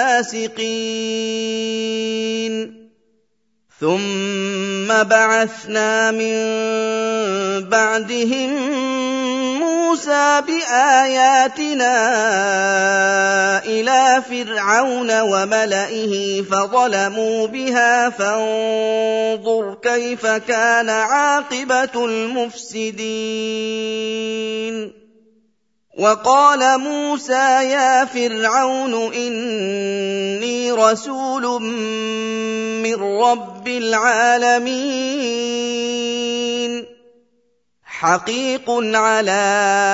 لَفَاسِقِينَ ثُمَّ بَعَثْنَا مِن بَعْدِهِم مُّوسَىٰ بِآيَاتِنَا إِلَىٰ فِرْعَوْنَ وَمَلَئِهِ فَظَلَمُوا بِهَا فَانظُرْ كَيْفَ كَانَ عَاقِبَةُ الْمُفْسِدِينَ وَقَالَ مُوسَىٰ يَا فِرْعَوْنُ إِنِّي رَسُولٌ مِّن رَّبِّ الْعَالَمِينَ حَقِيقٌ عَلَىٰ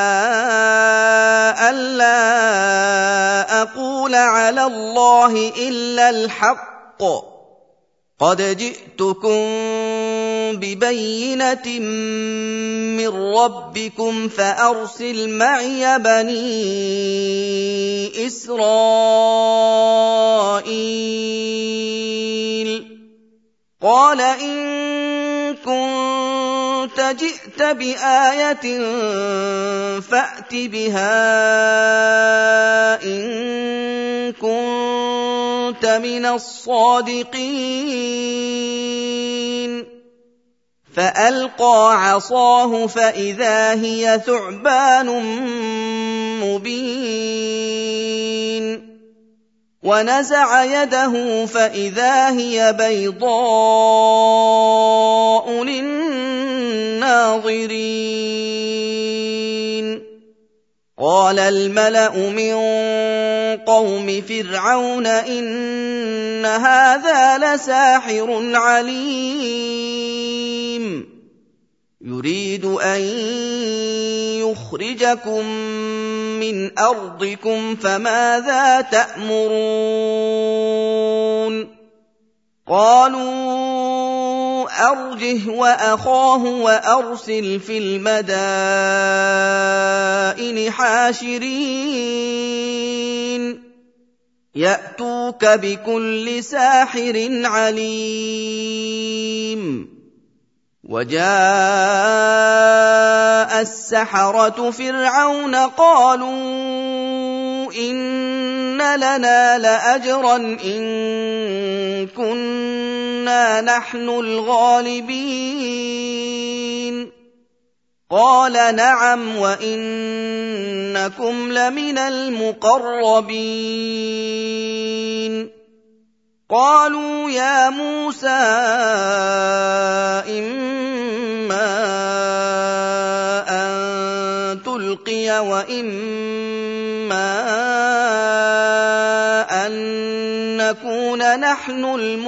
أَلَّا أَقُولَ عَلَى اللَّهِ إِلَّا الْحَقَّ قَدْ جِئْتُكُم بِبَيِّنَةٍ مِّن رَّبِّكُمْ فَأَرْسِلْ مَعِيَ بَنِي إِسْرَائِيلَ قَالَ إِن كُنتَ جِئْتَ بِآيَةٍ فَأْتِ بِهَا إِن كُنتَ مِنَ الصَّادِقِينَ فَأَلْقَىٰ عَصَاهُ فَإِذَا هِيَ ثُعْبَانٌ مُّبِينٌ وَنَزَعَ يَدَهُ فَإِذَا هِيَ بَيْضَاءُ لِلنَّاظِرِينَ قَالَ الْمَلَأُ مِن قَوْمِ فِرْعَوْنَ إِنَّ هَٰذَا لَسَاحِرٌ عَلِيمٌ يُرِيدُ أَن يُخْرِجَكُم مِّنْ أَرْضِكُمْ فَمَاذَا تَأْمُرُونَ قَالُوا أَرْجِهْ وَأَخَاهُ وَأَرْسِلْ فِي الْمَدَائِنِ حَاشِرِينَ يَأْتُوكَ بِكُلِّ سَاحِرٍ عَلِيمٍ وَجَاءَ السَّحَرَةُ فِرْعَوْنَ قَالُوا إِنَّ لَنَا لَأَجْرًا إِن كُنَّا نَحْنُ الْغَالِبِينَ قَالَ نَعَمْ وَإِنَّكُمْ لَمِنَ الْمُقَرَّبِينَ قَالُوا يَا مُوسَىٰ إِمَّا أَن تُلْقِيَ وَإِمَّا أَن نَّكُونَ نَحْنُ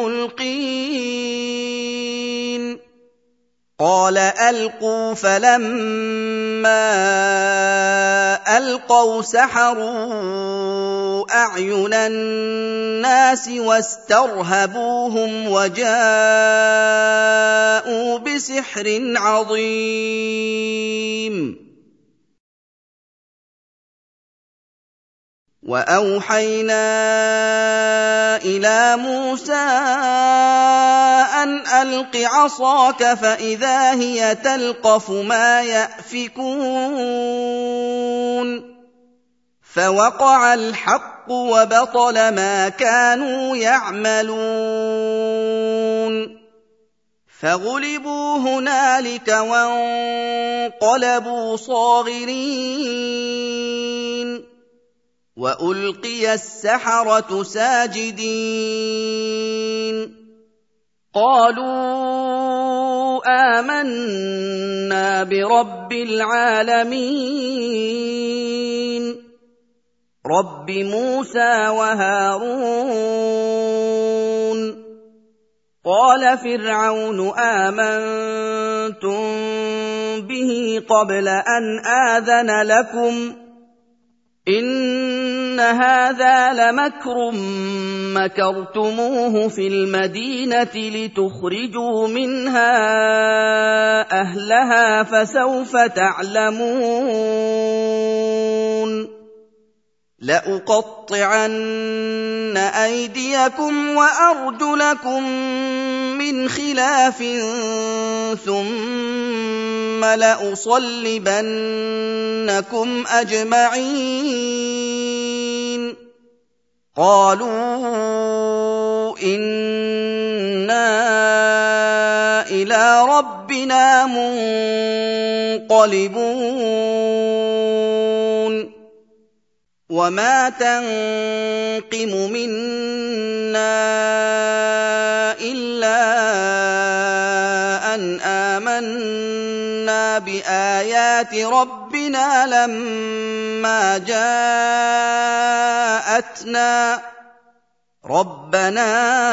الْمُلْقِينَ قَالَ أَلْقُوا فَلَمَّا أَلْقَوْا سَحَرُوا أَعْيُنَ النَّاسِ وَاسْتَرْهَبُوهُمْ وَجَاءُوا بِسِحْرٍ عَظِيمٍ وَأَوْحَيْنَا إِلَىٰ مُوسَىٰ أَنْ أَلْقِ عَصَاكَ فَإِذَا هِيَ تَلْقَفُ مَا يَأْفِكُونَ فوقع الحق وبطل ما كانوا يعملون فغلبوا هنالك وانقلبوا صاغرين وألقي السحرة ساجدين قالوا آمنا برب العالمين رب موسى وهارون قال فرعون آمنتم به قبل أن آذن لكم إن هذا لمكر مكرتموه في المدينة لتخرجوا منها أهلها فسوف تعلمون لأقطعن أيديكم وأرجلكم من خلاف ثم لأصلبنكم أجمعين قالوا إنا إلى ربنا منقلبون وما تنقم منا إلا أن آمنا بآيات ربنا لما جاءتنا ربنا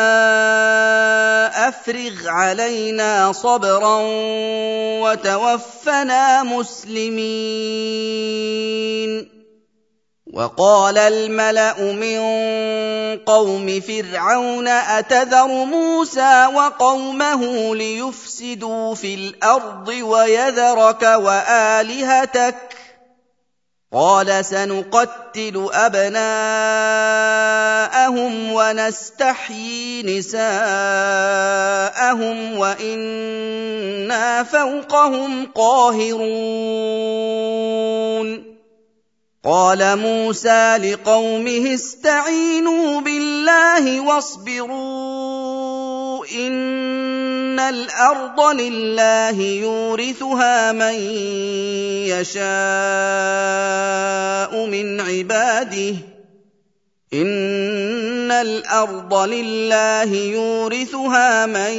أفرغ علينا صبرا وتوفنا مسلمين وقال الملأ من قوم فرعون أتذر موسى وقومه ليفسدوا في الأرض ويذرك وآلهتك قال سنقتل أبناءهم ونستحيي نساءهم وإنا فوقهم قاهرون قال موسى لقومه استعينوا بالله واصبروا إن الأرض لله يورثها من يشاء من عباده إن الأرض لله يورثها من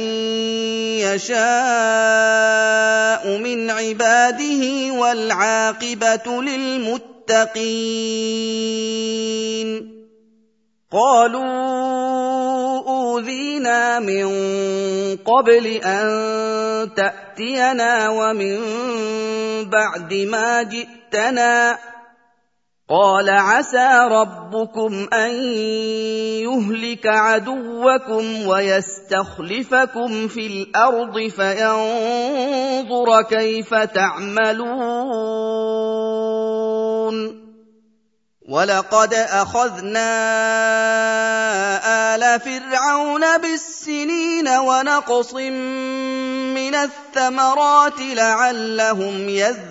يشاء من عباده والعاقبة للمتقين قالوا أوذينا من قبل أن تأتينا ومن بعد ما جئتنا قال عسى ربكم أن يهلك عدوكم ويستخلفكم في الأرض فينظر كيف تعملون ولقد أخذنا آل فرعون بالسنين ونقص من الثمرات لعلهم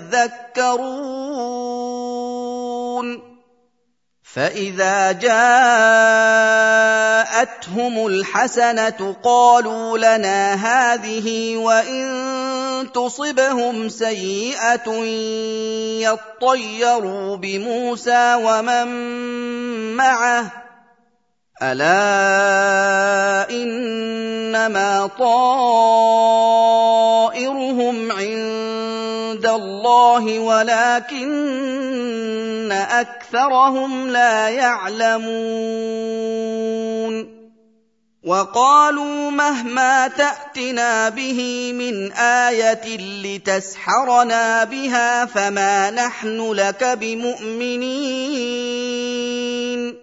يذكرون فإذا جاءتهم الحسنة قالوا لنا هذه وإن تصبهم سيئة يطيروا بموسى ومن معه ألا إنما طائرهم عند الله ولكن أكثرهم لا يعلمون وقالوا مهما تأتنا به من آية لتسحرنا بها فما نحن لك بمؤمنين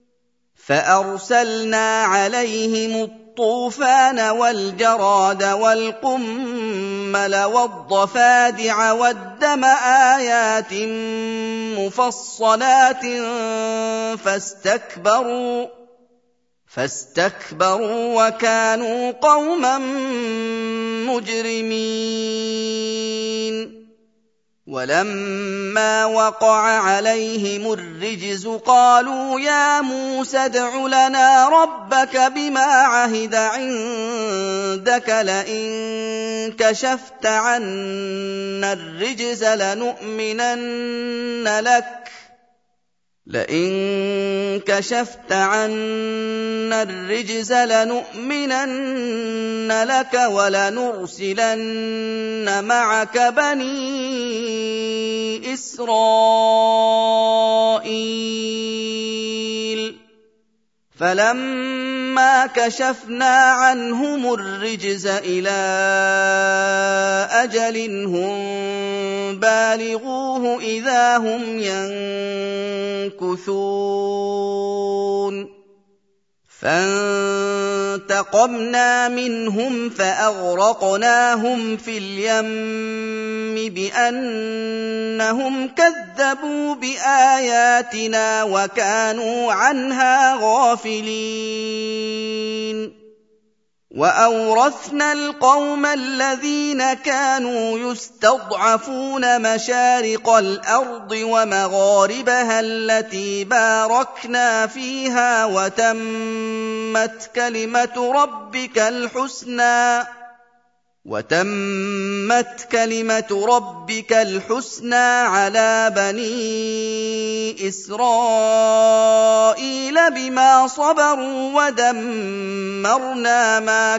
فأرسلنا عليهم الطوفان والجراد والقمل والضفادع والدم آيات مفصلات فاستكبروا وكانوا قوما مجرمين وَلَمَّا وَقَعَ عَلَيْهِمُ الرِّجْزُ قَالُوا يَا مُوسَى ادْعُ لَنَا رَبَّكَ بِمَا عَهِدَ عِندَكَ لَئِن كَشَفْتَ عَنَّا الرِّجْزَ لَنُؤْمِنَنَّ لَكَ وَلَنُرْسِلَنَّ مَعَكَ بَنِي إِسْرَائِيلَ فَلَمَّا كَشَفْنَا عَنْهُمُ الرِّجْزَ إِلَىٰ أَجَلٍ هُم بَالِغُوهُ إِذَا هُمْ يَنكُثُونَ فَانتَقَمْنَا مِنْهُمْ فَأَغْرَقْنَاهُمْ فِي الْيَمِّ بِأَنَّهُمْ كَذَّبُوا بِآيَاتِنَا وَكَانُوا عَنْهَا غَافِلِينَ وَأَوْرَثْنَا الْقَوْمَ الَّذِينَ كَانُوا يُسْتَضْعَفُونَ مَشَارِقَ الْأَرْضِ وَمَغَارِبَهَا الَّتِي بَارَكْنَا فِيهَا وَتَمَّتْ كَلِمَةُ رَبِّكَ الْحُسْنَىٰ عَلَىٰ بَنِي إِسْرَائِيلَ بِمَا صَبَرُوا وَدَمَّرْنَا مَا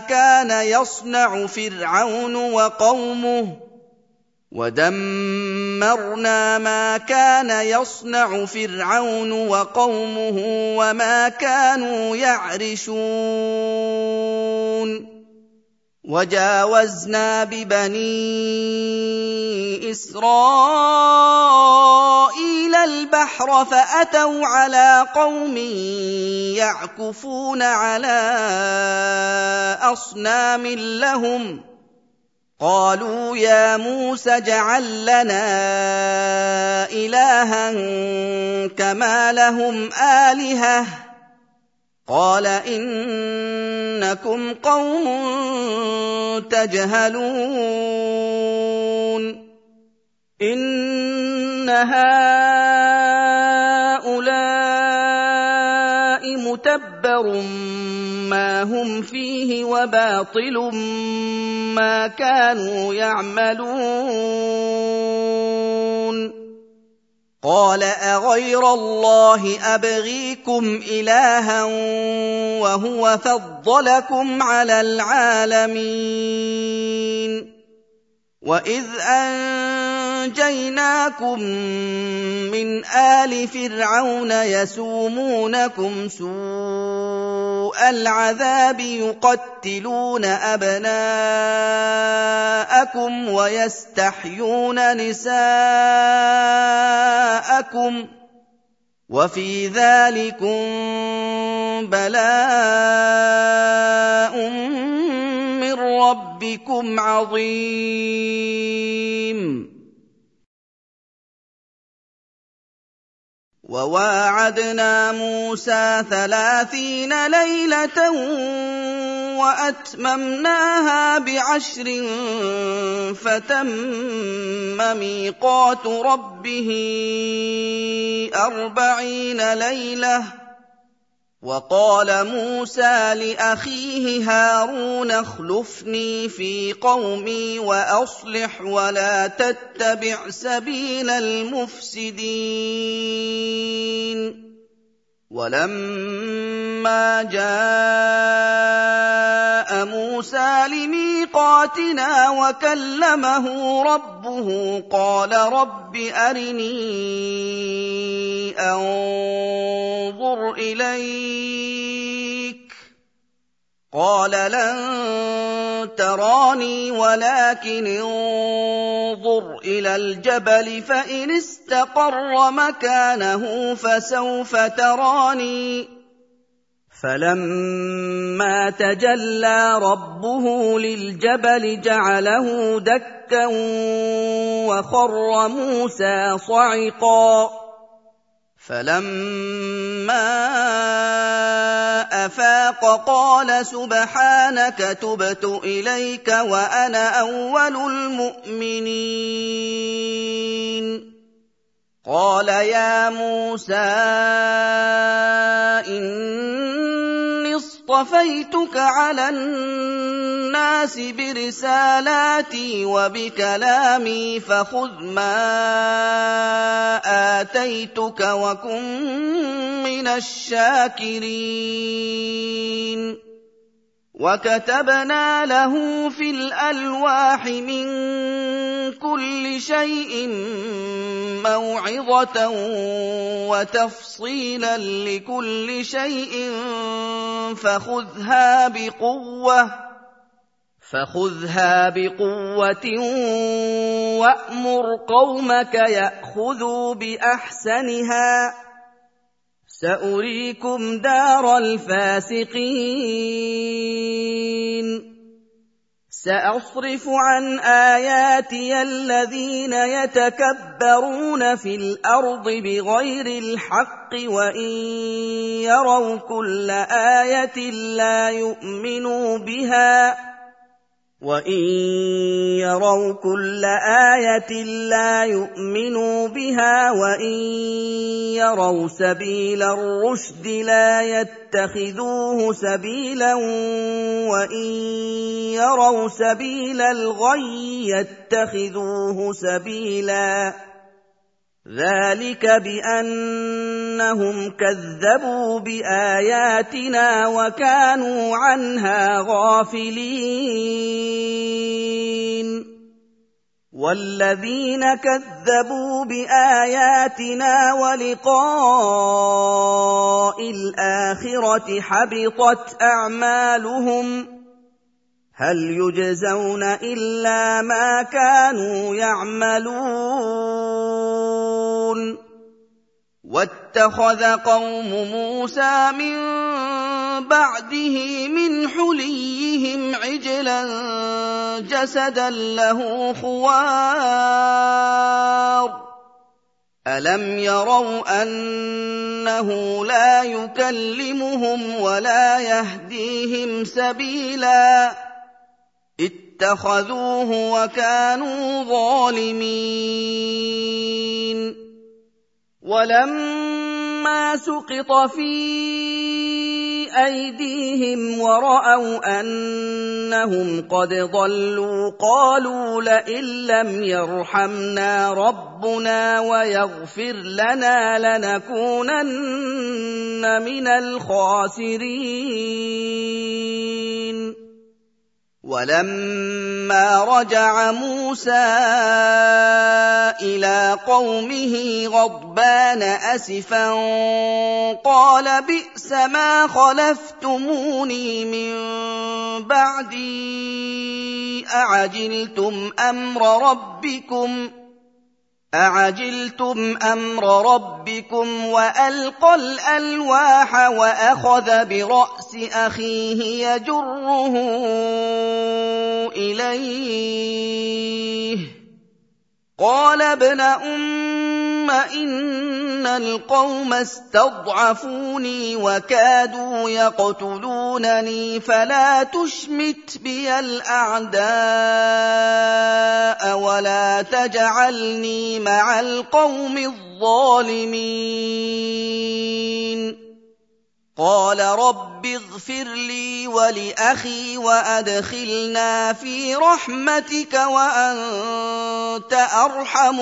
كَانَ يَصْنَعُ فِرْعَوْنُ وَقَوْمُهُ وَمَا كَانُوا يَعْرِشُونَ وَجَاوَزْنَا بِبَنِي إِسْرَائِيلَ الْبَحْرَ فَأَتَوْا عَلَىٰ قَوْمٍ يَعْكُفُونَ عَلَىٰ أَصْنَامٍ لَّهُمْ قَالُوا يَا مُوسَى اجْعَل لَّنَا إِلَٰهًا كَمَا لَهُمْ آلِهَةٌ قَالَ إِنَّكُمْ قَوْمٌ تَجْهَلُونَ إِنَّ هَٰؤُلَاءِ مُتَبَّرٌ مَّا هُمْ فِيهِ وَبَاطِلٌ مَّا كَانُوا يَعْمَلُونَ قَالَ أَغَيْرَ اللَّهِ أَبْغِيكُمْ إِلَٰهًا وَهُوَ فَضَّلَكُمْ عَلَى الْعَالَمِينَ وَإِذْ أَنجَيْنَاكُم مِّنْ آلِ فِرْعَوْنَ يَسُومُونَكُمْ سُوءَ الْعَذَابِ يُقَتِّلُونَ أَبْنَاءَكُمْ وَيَسْتَحْيُونَ نِسَاءَكُمْ وَفِي ذَٰلِكُم بَلَاءٌ مِّن رَّبِّكُمْ عَظِيمٌ وَوَاعَدْنَا مُوسَىٰ 30 لَيْلَةً وَأَتْمَمْنَاهَا ب10 فَتَمَّ مِيقَاتُ رَبِّهِ 40 لَيْلَةً وَقَالَ مُوسَىٰ لِأَخِيهِ هَارُونَ اخْلُفْنِي فِي قَوْمِي وَأَصْلِحْ وَلَا تَتَّبِعْ سَبِيلَ الْمُفْسِدِينَ وَلَمَّا جَاءَ مُوسَىٰ لِمِيقَاتِنَا وَكَلَّمَهُ رَبُّهُ قَالَ رَبِّ أَرِنِي أَنظُرْ إِلَيْكَ قَالَ لَن تَرَانِي وَلَٰكِنِ انظُرْ إِلَى الْجَبَلِ فَإِنِ اسْتَقَرَّ مَكَانَهُ فَسَوْفَ تَرَانِي فَلَمَّا تَجَلَّىٰ رَبُّهُ لِلْجَبَلِ جَعَلَهُ دَكًّا وَخَرَّ مُوسَىٰ صَعِقًا فَلَمَّا أفاق قال سبحانك تبت إليك وأنا أول المؤمنين. قال يا موسى إني اصطفيتك على الناس برسالاتي وبكلامي فخذ ما آتيتك وكن من الشاكرين. وكتبنا له في الألواح من كل شيء موعظة وتفصيلا لكل شيء فخذها بقوة وأمر قومك يأخذوا بأحسنها سأريكم دار الفاسقين. سأصرف عن آياتي الذين يتكبرون في الأرض بغير الحق وإن يروا كل آية لا يؤمنوا بها وإن يروا سبيل الرشد لا يتخذوه سبيلا وإن يروا سبيل الغي يتخذوه سبيلا. ذلك بأنهم كذبوا بآياتنا وكانوا عنها غافلين. والذين كذبوا بآياتنا ولقاء الآخرة حبطت أعمالهم هل يجزون إلا ما كانوا يعملون. واتخذ قوم موسى من بعده من حليهم عجلا جسدا له خوار ألم يروا أنه لا يكلمهم ولا يهديهم سبيلا اتخذوه وكانوا ظالمين. ولما سقط في أيديهم ورأوا أنهم قد ضلوا قالوا لئن لم يرحمنا ربنا ويغفر لنا لنكونن من الخاسرين. ولما رجع موسى إلى قومه غضبان أسفا قال بئس ما خلفتموني من بعدي أعجلتم أمر ربكم وألقى الألواح وأخذ برأس أخيه يجره إليه قال ابن أم إن القوم استضعفوني وكادوا يقتلونني فلا تشمت بي الأعداء ولا تجعلني مع القوم الظالمين. قال رب اغفر لي ولأخي وأدخلنا في رحمتك وأنت أرحم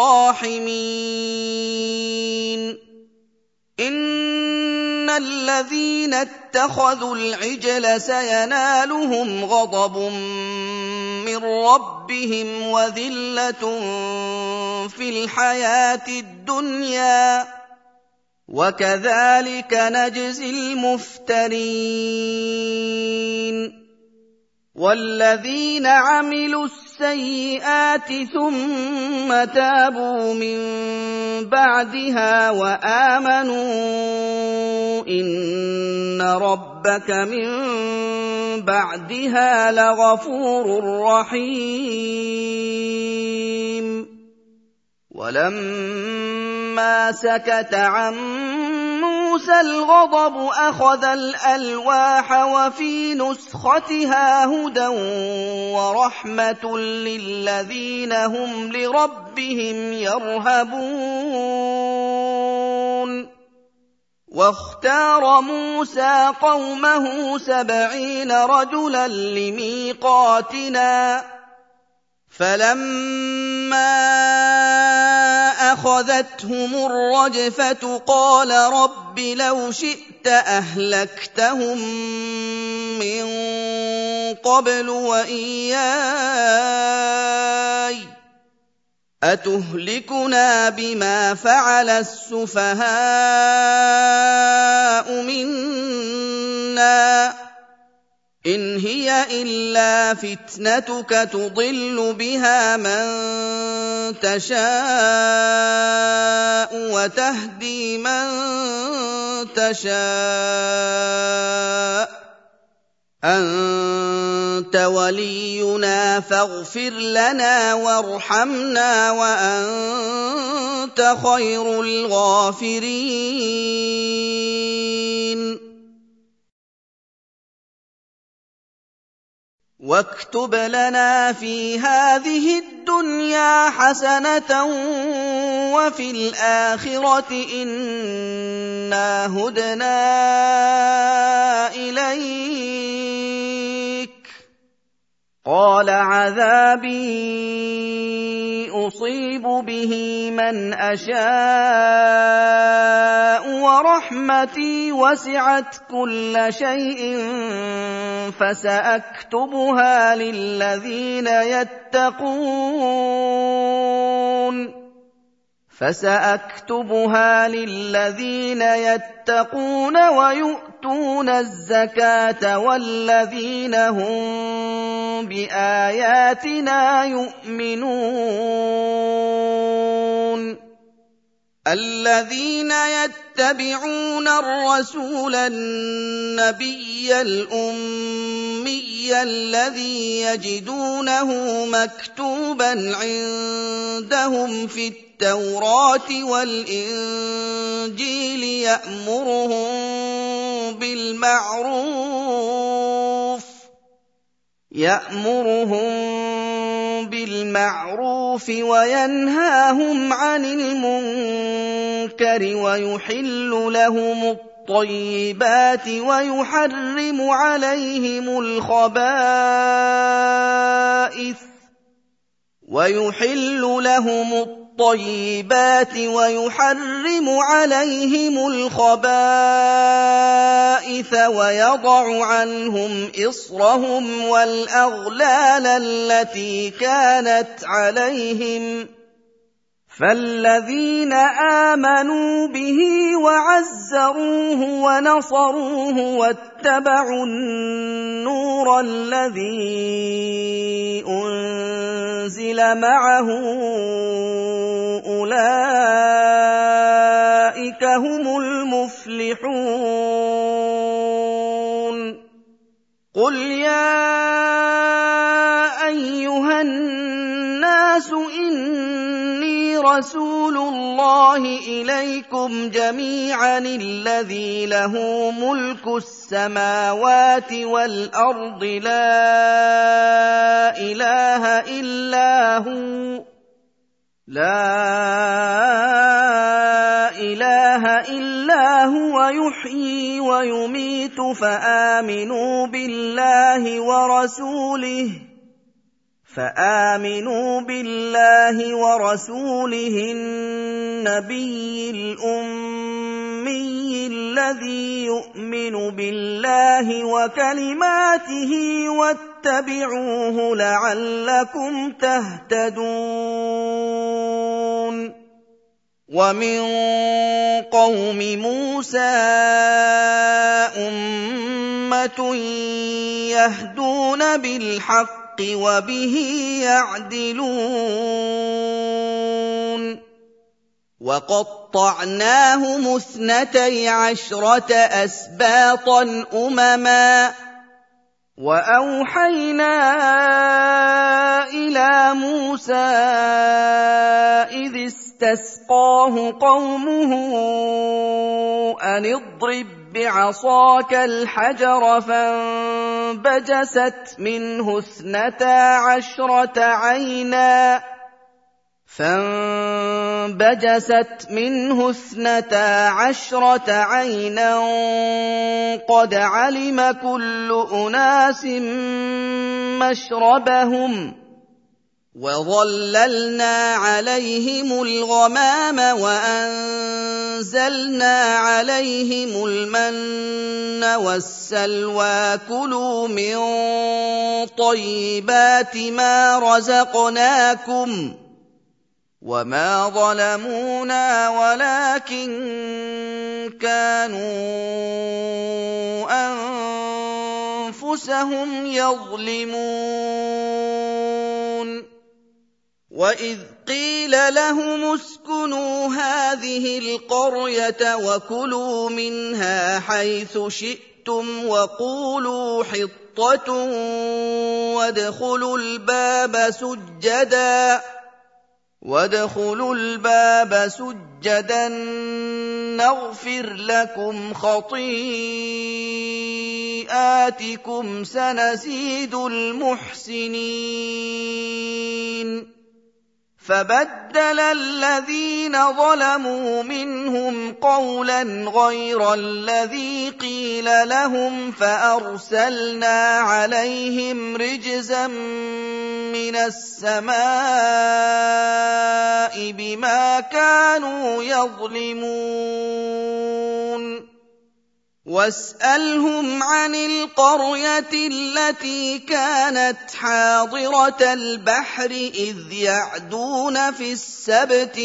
الراحمين. إن الذين اتخذوا العجل سينالهم غضب من ربهم وذلة في الحياة الدنيا وكذلك نجزي المفترين. والذين عملوا السيئات ثم تابوا من بعدها وآمنوا إن ربك من بعدها لغفور رحيم. ولما سكت عن موسى موسى الغضب أخذ الألواح وفي نسختها هدى ورحمة للذين هم لربهم يرهبون واختار موسى قومه 70 رجلا لميقاتنا فلما أخذتهم الرجفة قال رب لو شئت أهلكتهم من قبل وإياي أتهلكنا بما فعل السفهاء منا إن هي إلا فتنتك تضل بها من تشاء وتهدي من تشاء أنت ولينا فاغفر لنا وارحمنا وأنت خير الغافرين واكتب لنا في هذه الدنيا حسنة وفي الآخرة إنا هدنا إليك قال عذابي أصيب به من أشاء ورحمتي وسعت كل شيء فسأكتبها للذين يتقون ويؤتون الزكاة والذين هم بآياتنا يؤمنون الذين يتبعون الرسول النبي الأمي الذي يجدونه مكتوبا عندهم في التوراة والإنجيل يأمرهم بالمعروف وينهاهم عن المنكر ويحل لهم الطيبات ويحرم عليهم الخبائث ويضع عنهم إصرهم والأغلال التي كانت عليهم فالذين آمنوا به وعزروه ونصروه واتبعوا النور الذي أنزل معه أولئك هم المفلحون قل يا أيها الناس إني رسول الله إليكم جميعا الذي له ملك السماوات والأرض لا إله إلا هو يحيي ويميت فآمنوا بالله ورسوله النبي الأمي الذي يؤمن بالله وكلماته واتبعوه لعلكم تهتدون ومن قوم موسى أمة يهدون بالحق وبه يعدلون وقطعناهم 12 أسباطا أمما وأوحينا إلى موسى إذ اسْتَسْقَاهُ قَوْمُهُ أَنِ اضْرِب بِّعَصَاكَ الْحَجَرَ فَانبَجَسَتْ مِنْهُ اثْنَتَا عَشْرَةَ عَيْنًا قَدْ عَلِمَ كُلُّ أُنَاسٍ مَّشْرَبَهُمْ ۖ وَظَلَّلْنَا عَلَيْهِمُ الْغَمَامَ وَأَنزَلْنَا عَلَيْهِمُ الْمَنَّ وَالسَّلْوَىٰ ۖ كُلُوا مِن طَيِّبَاتِ مَا رَزَقْنَاكُمْ ۚ وَمَا ظَلَمُونَا وَلَٰكِن كَانُوا أَنفُسَهُمْ يَظْلِمُونَ. وَإِذْ قِيلَ لَهُمُ اسْكُنُوا هَٰذِهِ الْقَرْيَةَ وَكُلُوا مِنْهَا حَيْثُ شِئْتُمْ وَقُولُوا حِطَّةٌ وَادْخُلُوا الْبَابَ سُجَّدًا نَّغْفِرْ لَكُمْ خَطِيئَاتِكُمْ سَنَزِيدُ الْمُحْسِنِينَ. فَبَدَّلَ الَّذِينَ ظَلَمُوا مِنْهُمْ قَوْلًا غَيْرَ الَّذِي قِيلَ لَهُمْ فَأَرْسَلْنَا عَلَيْهِمْ رِجْزًا مِّنَ السَّمَاءِ بِمَا كَانُوا يَظْلِمُونَ. وَاسْأَلْهُمْ عَنِ الْقَرْيَةِ الَّتِي كَانَتْ حَاضِرَةَ الْبَحْرِ إِذْ يَعْدُونَ فِي السَّبْتِ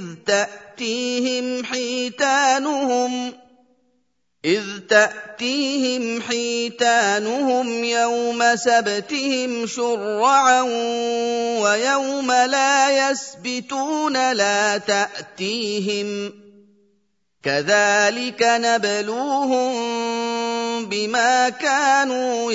إِذْ تَأْتِيهِمْ حِيتَانُهُمْ يَوْمَ سَبْتِهِمْ شُرَّعًا وَيَوْمَ لَا يَسْبِتُونَ لَا تَأْتِيهِمْ ۚ كَذَٰلِكَ نَبْلُوهُم بِمَا كَانُوا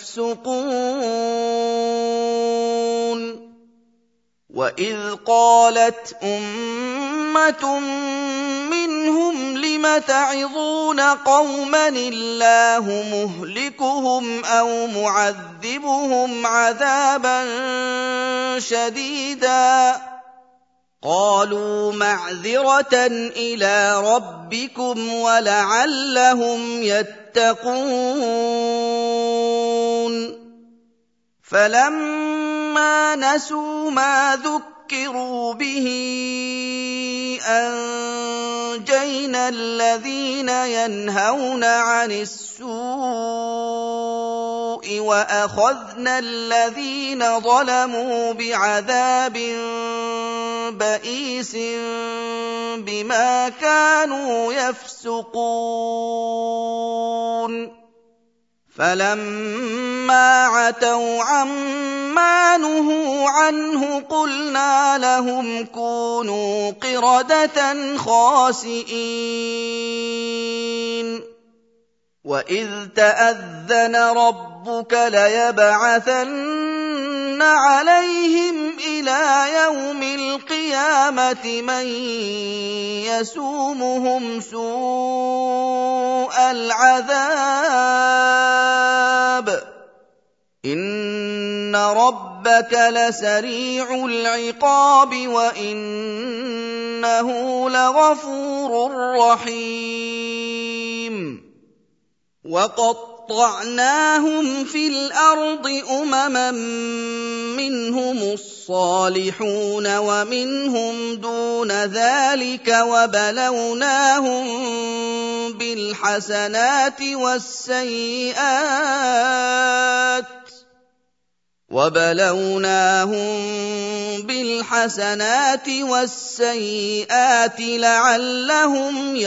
يَفْسُقُونَ. وَإِذْ قَالَتْ أُمَّةٌ مِّنْهُمْ لِمَ تَعِظُونَ قَوْمًا اللَّهُ مُهْلِكُهُمْ أَوْ مُعَذِّبُهُمْ عَذَابًا شَدِيدًا ۖ قَالُوا مَعْذِرَةً إِلَىٰ رَبِّكُمْ وَلَعَلَّهُمْ يَتَّقُونَ. فَلَمَّا نَسُوا مَا ذُكِّرُوا بِهِ أَنجَيْنَا الَّذِينَ يَنْهَوْنَ عَنِ السُّوءِ وَأَخَذْنَا الَّذِينَ ظَلَمُوا بِعَذَابٍ بَئِيسٍ بِمَا كَانُوا يَفْسُقُونَ. فَلَمَّا عَتَوْا عَمَّا نُهُوا عَنْهُ قُلْنَا لَهُمْ كُونُوا قِرَدَةً خَاسِئِينَ. وَإِذْ تَأَذَّنَ رَبُّكَ لَيَبْعَثَنَّ عَلَيْهِمْ إِلَىٰ يَوْمِ الْقِيَامَةِ مَن يَسُومُهُمْ سُوءَ الْعَذَابِ ۗ إِنَّ رَبَّكَ لَسَرِيعُ الْعِقَابِ وَإِنَّهُ لَغَفُورٌ رَّحِيمٌ. وَقَطَّعْنَاهُمْ فِي الْأَرْضِ أُمَمًا مِّنْهُمُ الصَّالِحُونَ وَمِنْهُمْ دُونَ ذَٰلِكَ وَبَلَوْنَاهُم بِالْحَسَنَاتِ وَالسَّيِّئَاتِ لَعَلَّهُمْ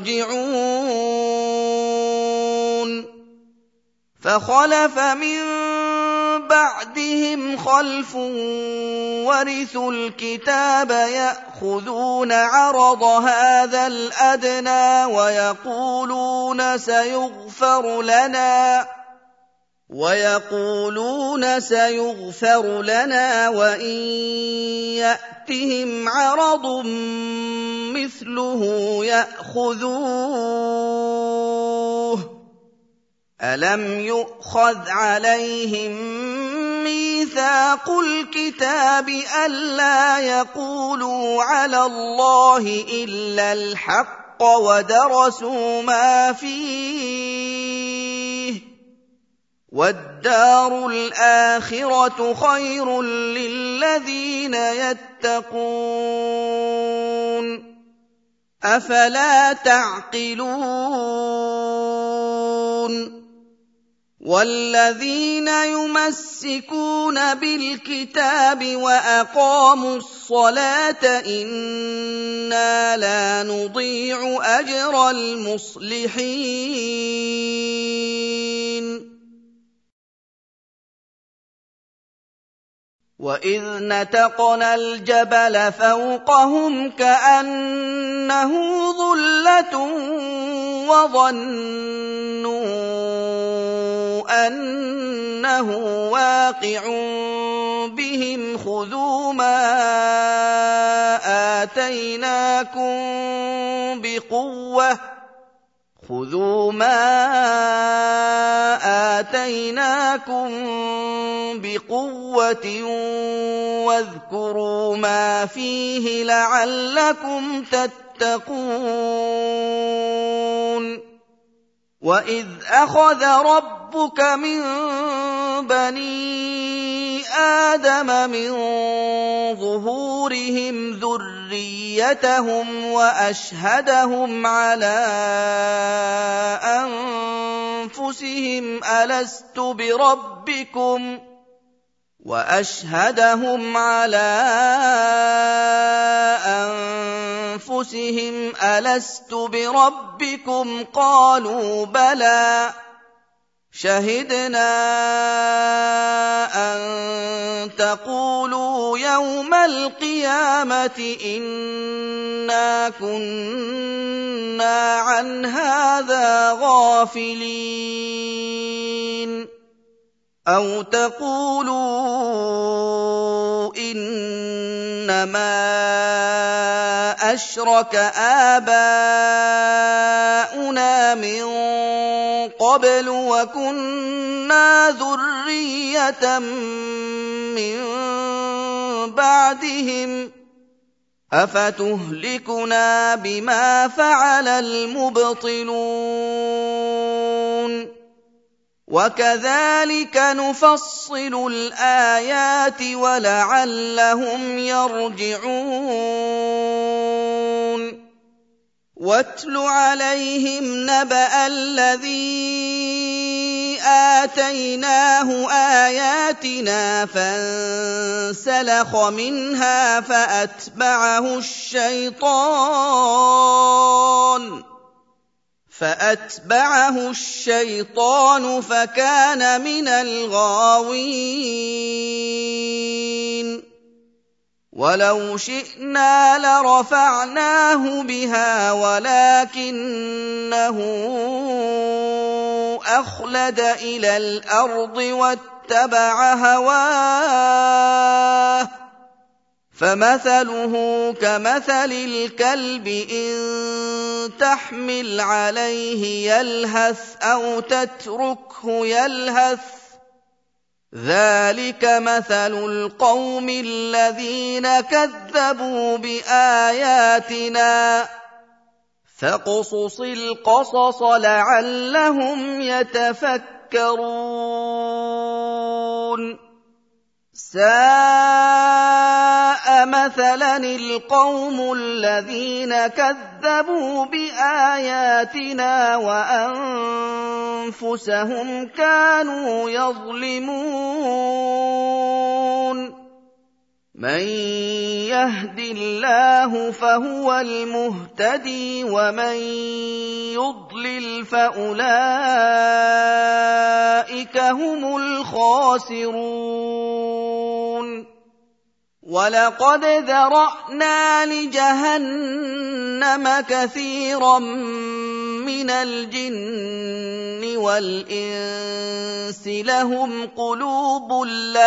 يَرْجِعُونَ. فَخَلَفَ مِن بَعْدِهِمْ خَلْفٌ وَرِثُوا الْكِتَابَ يَأْخُذُونَ عَرَضَ هَٰذَا الْأَدْنَىٰ وَيَقُولُونَ سَيُغْفَرُ لَنَا ويقولون سيغفر لنا وإن يأتهم عرض مثله يأخذوه ألم يؤخذ عليهم ميثاق الكتاب ألا يقولوا على الله إلا الحق ودرسوا ما فيه والدار الآخرة خير للذين يتقون أفلا تعقلون والذين يمسكون بالكتاب وأقاموا الصلاة إنا لا نضيع أجر المصلحين وإذ نتقنا الجبل فوقهم كأنه ظلة وظنوا أنه واقع بهم خذوا ما آتيناكم بقوة واذكروا ما فيه لعلكم تتقون وإذ أخذ ربك من بني آدم من ظهورهم ذريتهم وأشهدهم على أنفسهم ألست بربكم قالوا بلى شهدنا أن تقولوا يوم القيامة إنا كنا عن هذا غافلين أو تقولوا إنما أشرك آباؤنا من قبل وكنا ذرية من بعدهم أفتهلكنا بما فعل المبطلون وكذلك نفصل الآيات ولعلهم يرجعون واتل عليهم نبأ الذي آتيناه آياتنا فانسلخ منها فأتبعه الشيطان فكان من الغاوين ولو شئنا لرفعناه بها ولكنه أخلد إلى الأرض واتبع هواه فمثله كمثل الكلب إن تحمل عليه يلهث أو تتركه يلهث ذلك مثل القوم الذين كذبوا بآياتنا فاقصص القصص لعلهم يتفكرون ساء مثلا القوم الذين كذبوا بآياتنا وأنفسهم كانوا يظلمون من يهد الله فهو المهتدي ومن يضلل فأولئك هم الخاسرون ولقد ذرأنا لجهنم كثيرا من مِنَ الْجِنِّ وَالْإِنسِ لَهُمْ قُلُوبٌ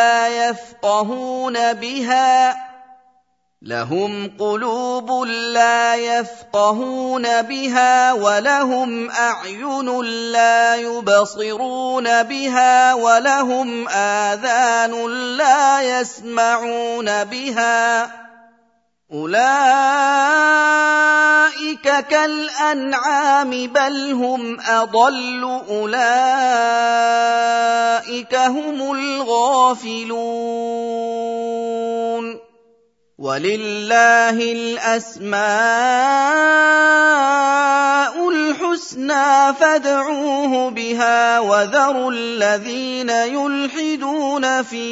لَّا يَفْقَهُونَ بِهَا وَلَهُمْ أَعْيُنٌ لَّا يُبْصِرُونَ بِهَا وَلَهُمْ آذَانٌ لَّا يَسْمَعُونَ بِهَا ۚ أُولَٰئِكَ كَالْأَنْعَامِ بَلْ هُمْ أَضَلُّ ۚ أُولَٰئِكَ هُمُ الْغَافِلُونَ. وَلِلَّهِ الْأَسْمَاءُ الْحُسْنَىٰ فَادْعُوهُ بِهَا ۖ وَذَرُوا الَّذِينَ يُلْحِدُونَ فِي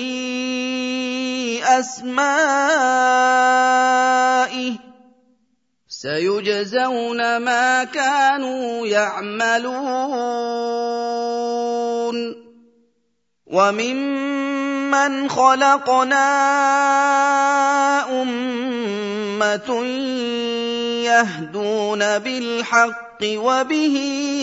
أَسْمَائِهِ ۚ سَيُجْزَوْنَ مَا كَانُوا يَعْمَلُونَ. وَمِمَّنْ خَلَقْنَا أُمَّةٌ يَهْدُونَ بِالْحَقِّ وَبِهِ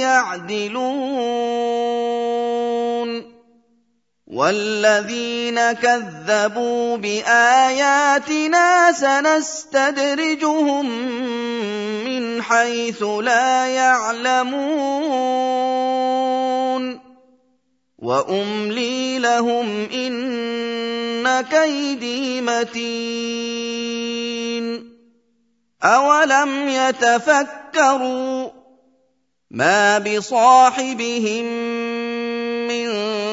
يَعْدِلُونَ. وَالَّذِينَ كَذَّبُوا بِآيَاتِنَا سَنَسْتَدْرِجُهُم مِّنْ حَيْثُ لَا يَعْلَمُونَ. وَأُمْلِي لَهُمْ ۚ إِنَّ كَيْدِي مَتِينٌ. أَوَلَمْ يَتَفَكَّرُوا مَا بِصَاحِبِهِم مِّن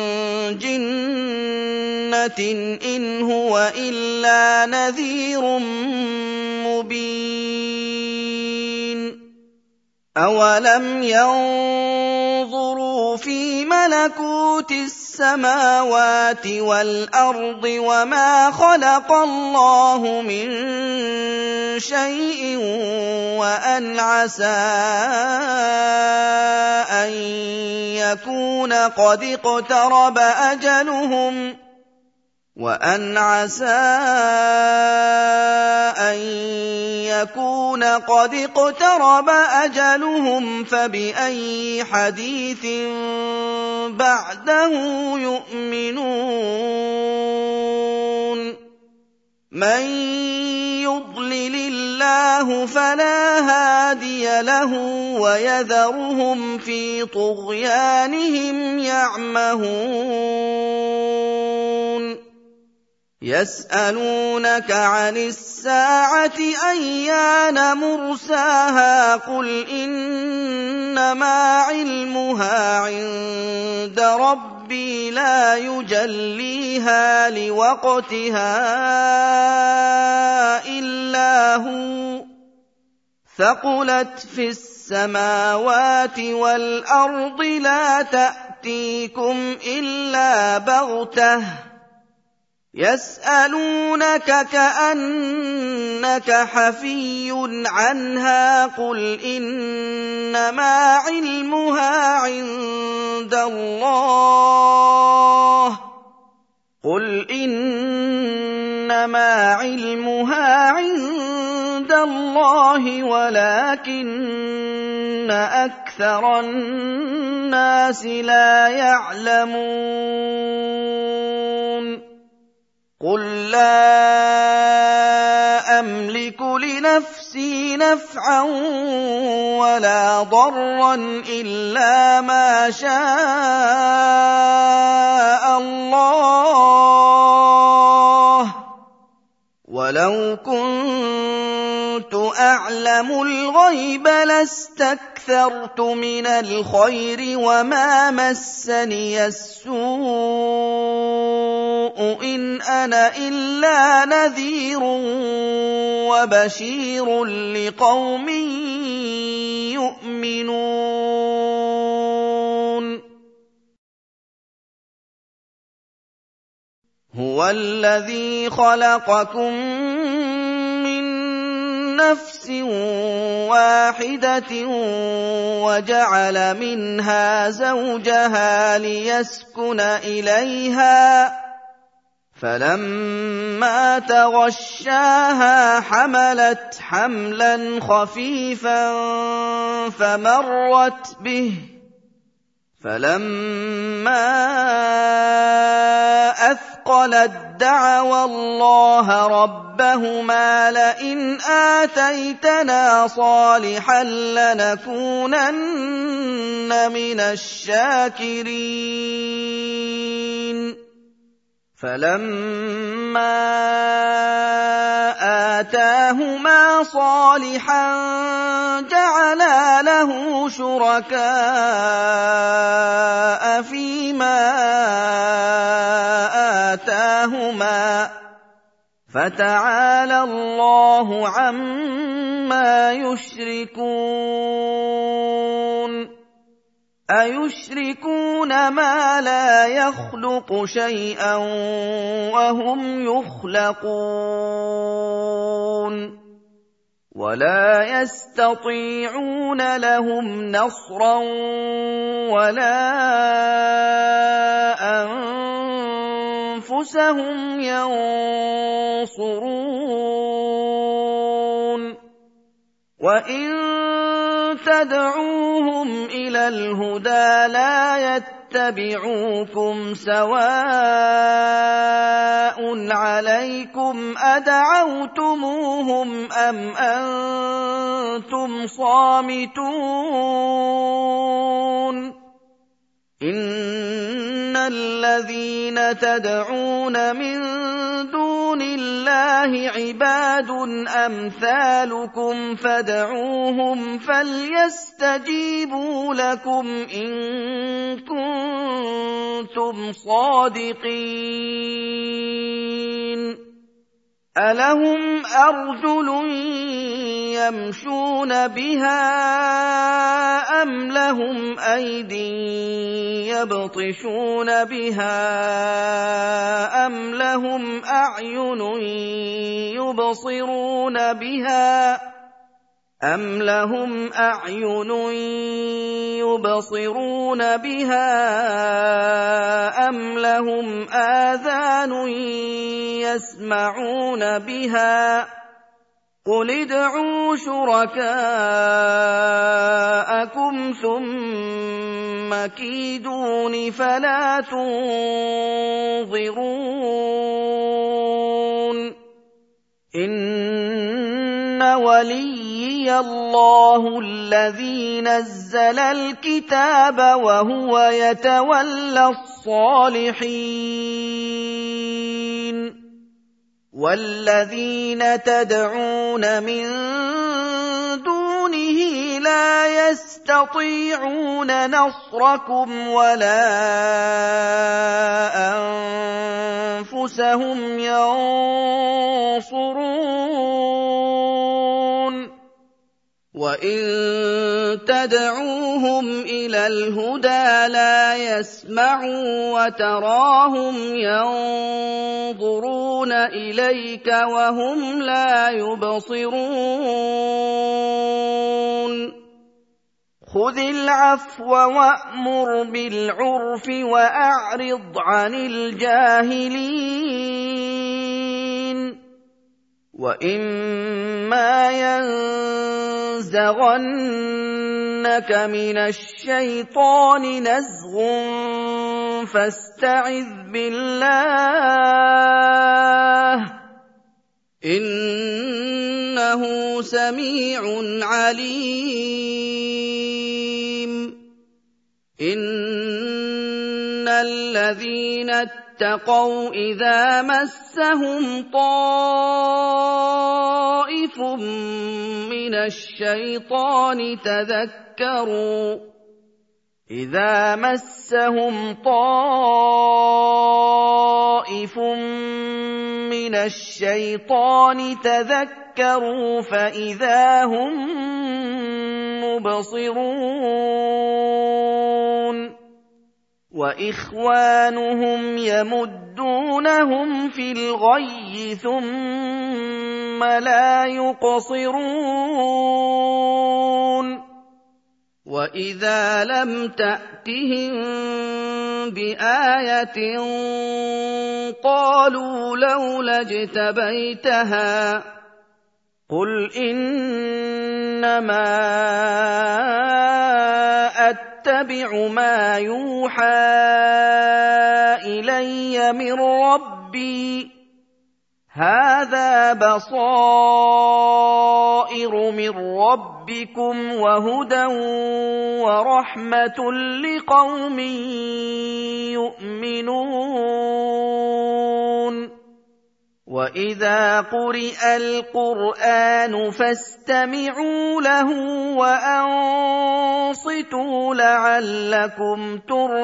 جِنَّةٍ إِنْ هُوَ إِلَّا نَذِيرٌ مُّبِينٌ. أَوَلَمْ يَنظُرُوا فِي مَلَكُوتِ السَّمَاوَاتِ وَالْأَرْضِ وَمَا خَلَقَ اللَّهُ مِن شَيْءٍ وَأَنْ عَسَىٰ أَن يَكُونَ قَدِ اقْتَرَبَ أَجَلُهُمْ فَبِأَيِّ حَدِيثٍ بَعْدَهُ يُؤْمِنُونَ. مَن يُضْلِلِ اللَّهُ فَلَا هَادِيَ لَهُ وَيَذَرُهُمْ فِي طُغْيَانِهِمْ يَعْمَهُونَ. يَسْأَلُونَكَ عَنِ السَّاعَةِ أَيَّانَ مُرْسَاهَا ۖ قُلْ إِنَّمَا عِلْمُهَا عِندَ رَبِّي لَا يُجَلِّيهَا لِوَقْتِهَا إِلَّا هُوَ ۚ ثَقُلَتْ فِي السَّمَاوَاتِ وَالْأَرْضِ لَا تَأْتِيكُمْ إِلَّا بَغْتَةً. يَسْأَلُونَكَ كَأَنَّكَ حَفِيٌّ عَنْهَا ۖ قُلْ إِنَّمَا عِلْمُهَا عِندَ اللَّهِ وَلَٰكِنَّ أَكْثَرَ النَّاسِ لَا يَعْلَمُونَ. قُل لَّا أَمْلِكُ لِنَفْسِي نَفْعًا وَلَا ضَرًّا إِلَّا مَا شَاءَ اللَّهُ ۚ وَلَوْ كُنتُ أَعْلَمُ الْغَيْبَ لَاسْتَكْثَرْتُ مِنَ الْخَيْرِ وَمَا مَسَّنِيَ السُّوءُ ۚ إِنْ أَنَا إِلَّا نَذِيرٌ وَبَشِيرٌ لِّقَوْمٍ يُؤْمِنُونَ. هُوَ الَّذِي خَلَقَكُم مِّن نَّفْسٍ وَاحِدَةٍ وَجَعَلَ مِنْهَا زَوْجَهَا لِيَسْكُنَ إِلَيْهَا ۖ فَلَمَّا تَغَشَّاهَا حَمَلَتْ حَمْلًا خَفِيفًا فَمَرَّتْ بِهِ ۖ فَلَمَّا أَثْقَلَت دَّعَوَا اللَّهَ رَبَّهُمَا لَئِنْ آتَيْتَنَا صَالِحًا لَّنَكُونَنَّ مِنَ الشَّاكِرِينَ فَلَمَّا آتَاهُمَا صَالِحًا جَعَلَا لَهُ شُرَكَاءَ فِيمَا آتَاهُمَا ۚ فَتَعَالَى اللَّهُ عَمَّا يُشْرِكُونَ أَيُشْرِكُونَ مَا لَا يَخْلُقُ شَيْئًا وَهُمْ يُخْلَقُونَ وَلَا يَسْتَطِيعُونَ لَهُمْ نَصْرًا وَلَا أَنفُسَهُمْ يَنصُرُونَ وَإِن تَدْعُوهُمْ إِلَى الْهُدَىٰ لَا يَتَّبِعُوكُمْ سَوَاءٌ عَلَيْكُمْ أَدَعَوْتُمُوهُمْ أَمْ أَنتُمْ صَامِتُونَ إِنَّ الَّذِينَ تَدْعُونَ مِن دُونِ اللَّهِ عِبَادٌ أَمْثَالُكُمْ فَادْعُوهُمْ فَلْيَسْتَجِيبُوا لَكُمْ إِن كُنتُمْ صَادِقِينَ أَلَهُمْ أَرْجُلٌ يَمْشُونَ بِهَا أَمْ لَهُمْ أَيْدٍ يَبْطِشُونَ بِهَا أَمْ لَهُمْ أَعْيُنٌ يُبْصِرُونَ بِهَا أَمْ لَهُمْ آذَانٌ يَسْمَعُونَ بِهَا ۚ قُلِ ادْعُوا شُرَكَاءَكُمْ ثُمَّ كِيدُونِ فَلَا تُنظِرُونِ إِنَّ وَلِيِّيَ اللَّهُ الَّذِي نَزَّلَ الْكِتَابَ وَهُوَ يَتَوَلَّى الصَّالِحِينَ وَالَّذِينَ تَدْعُونَ مِن دُونِهِ لَا يَسْتَطِيعُونَ نَصْرَكُمْ وَلَا أَنفُسَهُمْ يَنصُرُونَ وَإِن تَدْعُوهُمْ إِلَى الْهُدَىٰ لَا يَسْمَعُوا وَتَرَاهُمْ يَنظُرُونَ إِلَيْكَ وَهُمْ لَا يُبْصِرُونَ خُذِ الْعَفْوَ وَأْمُرْ بِالْعُرْفِ وَأَعْرِضْ عَنِ الْجَاهِلِينَ وَإِمَّا يَنزَغَنَّكَ مِنَ الشَّيْطَانِ نَزْغٌ فَاسْتَعِذْ بِاللَّهِ ۖ إِنَّهُ سَمِيعٌ عَلِيمٌ إِنَّ الَّذِينَ اتَّقَوْا إِذَا مَسَّهُمْ طَائِفٌ مِّنَ الشَّيْطَانِ تَذَكَّرُوا فَإِذَا هُم مُّبْصِرُونَ وَإِخْوَانُهُمْ يَمُدُّونَهُمْ فِي الْغَيِّ ثُمَّ لَا يُقْصِرُونَ وَإِذَا لَمْ تَأْتِهِم بآية قالوا لولا اجتبيتها قل إنما أتبع ما يوحى إلي من ربي هذا بصائر من ربكم وهدى ورحمة لقوم يؤمنون وإذا قرئ القرآن فاستمعوا له وأنصتوا لعلكم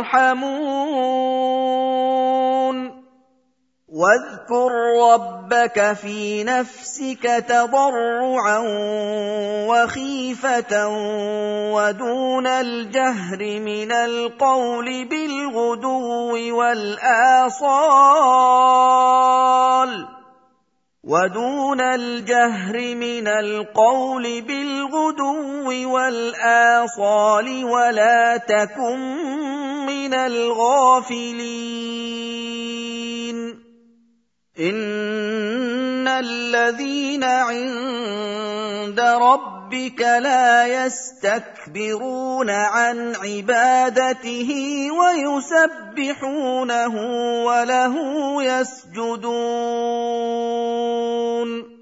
ترحمون واذكر ربك في نفسك تضرعا وخيفة ودون الجهر من القول بالغدو والآصال ولا تكن من الغافلين إن الذين عند ربك لا يستكبرون عن عبادته ويسبحونه وله يسجدون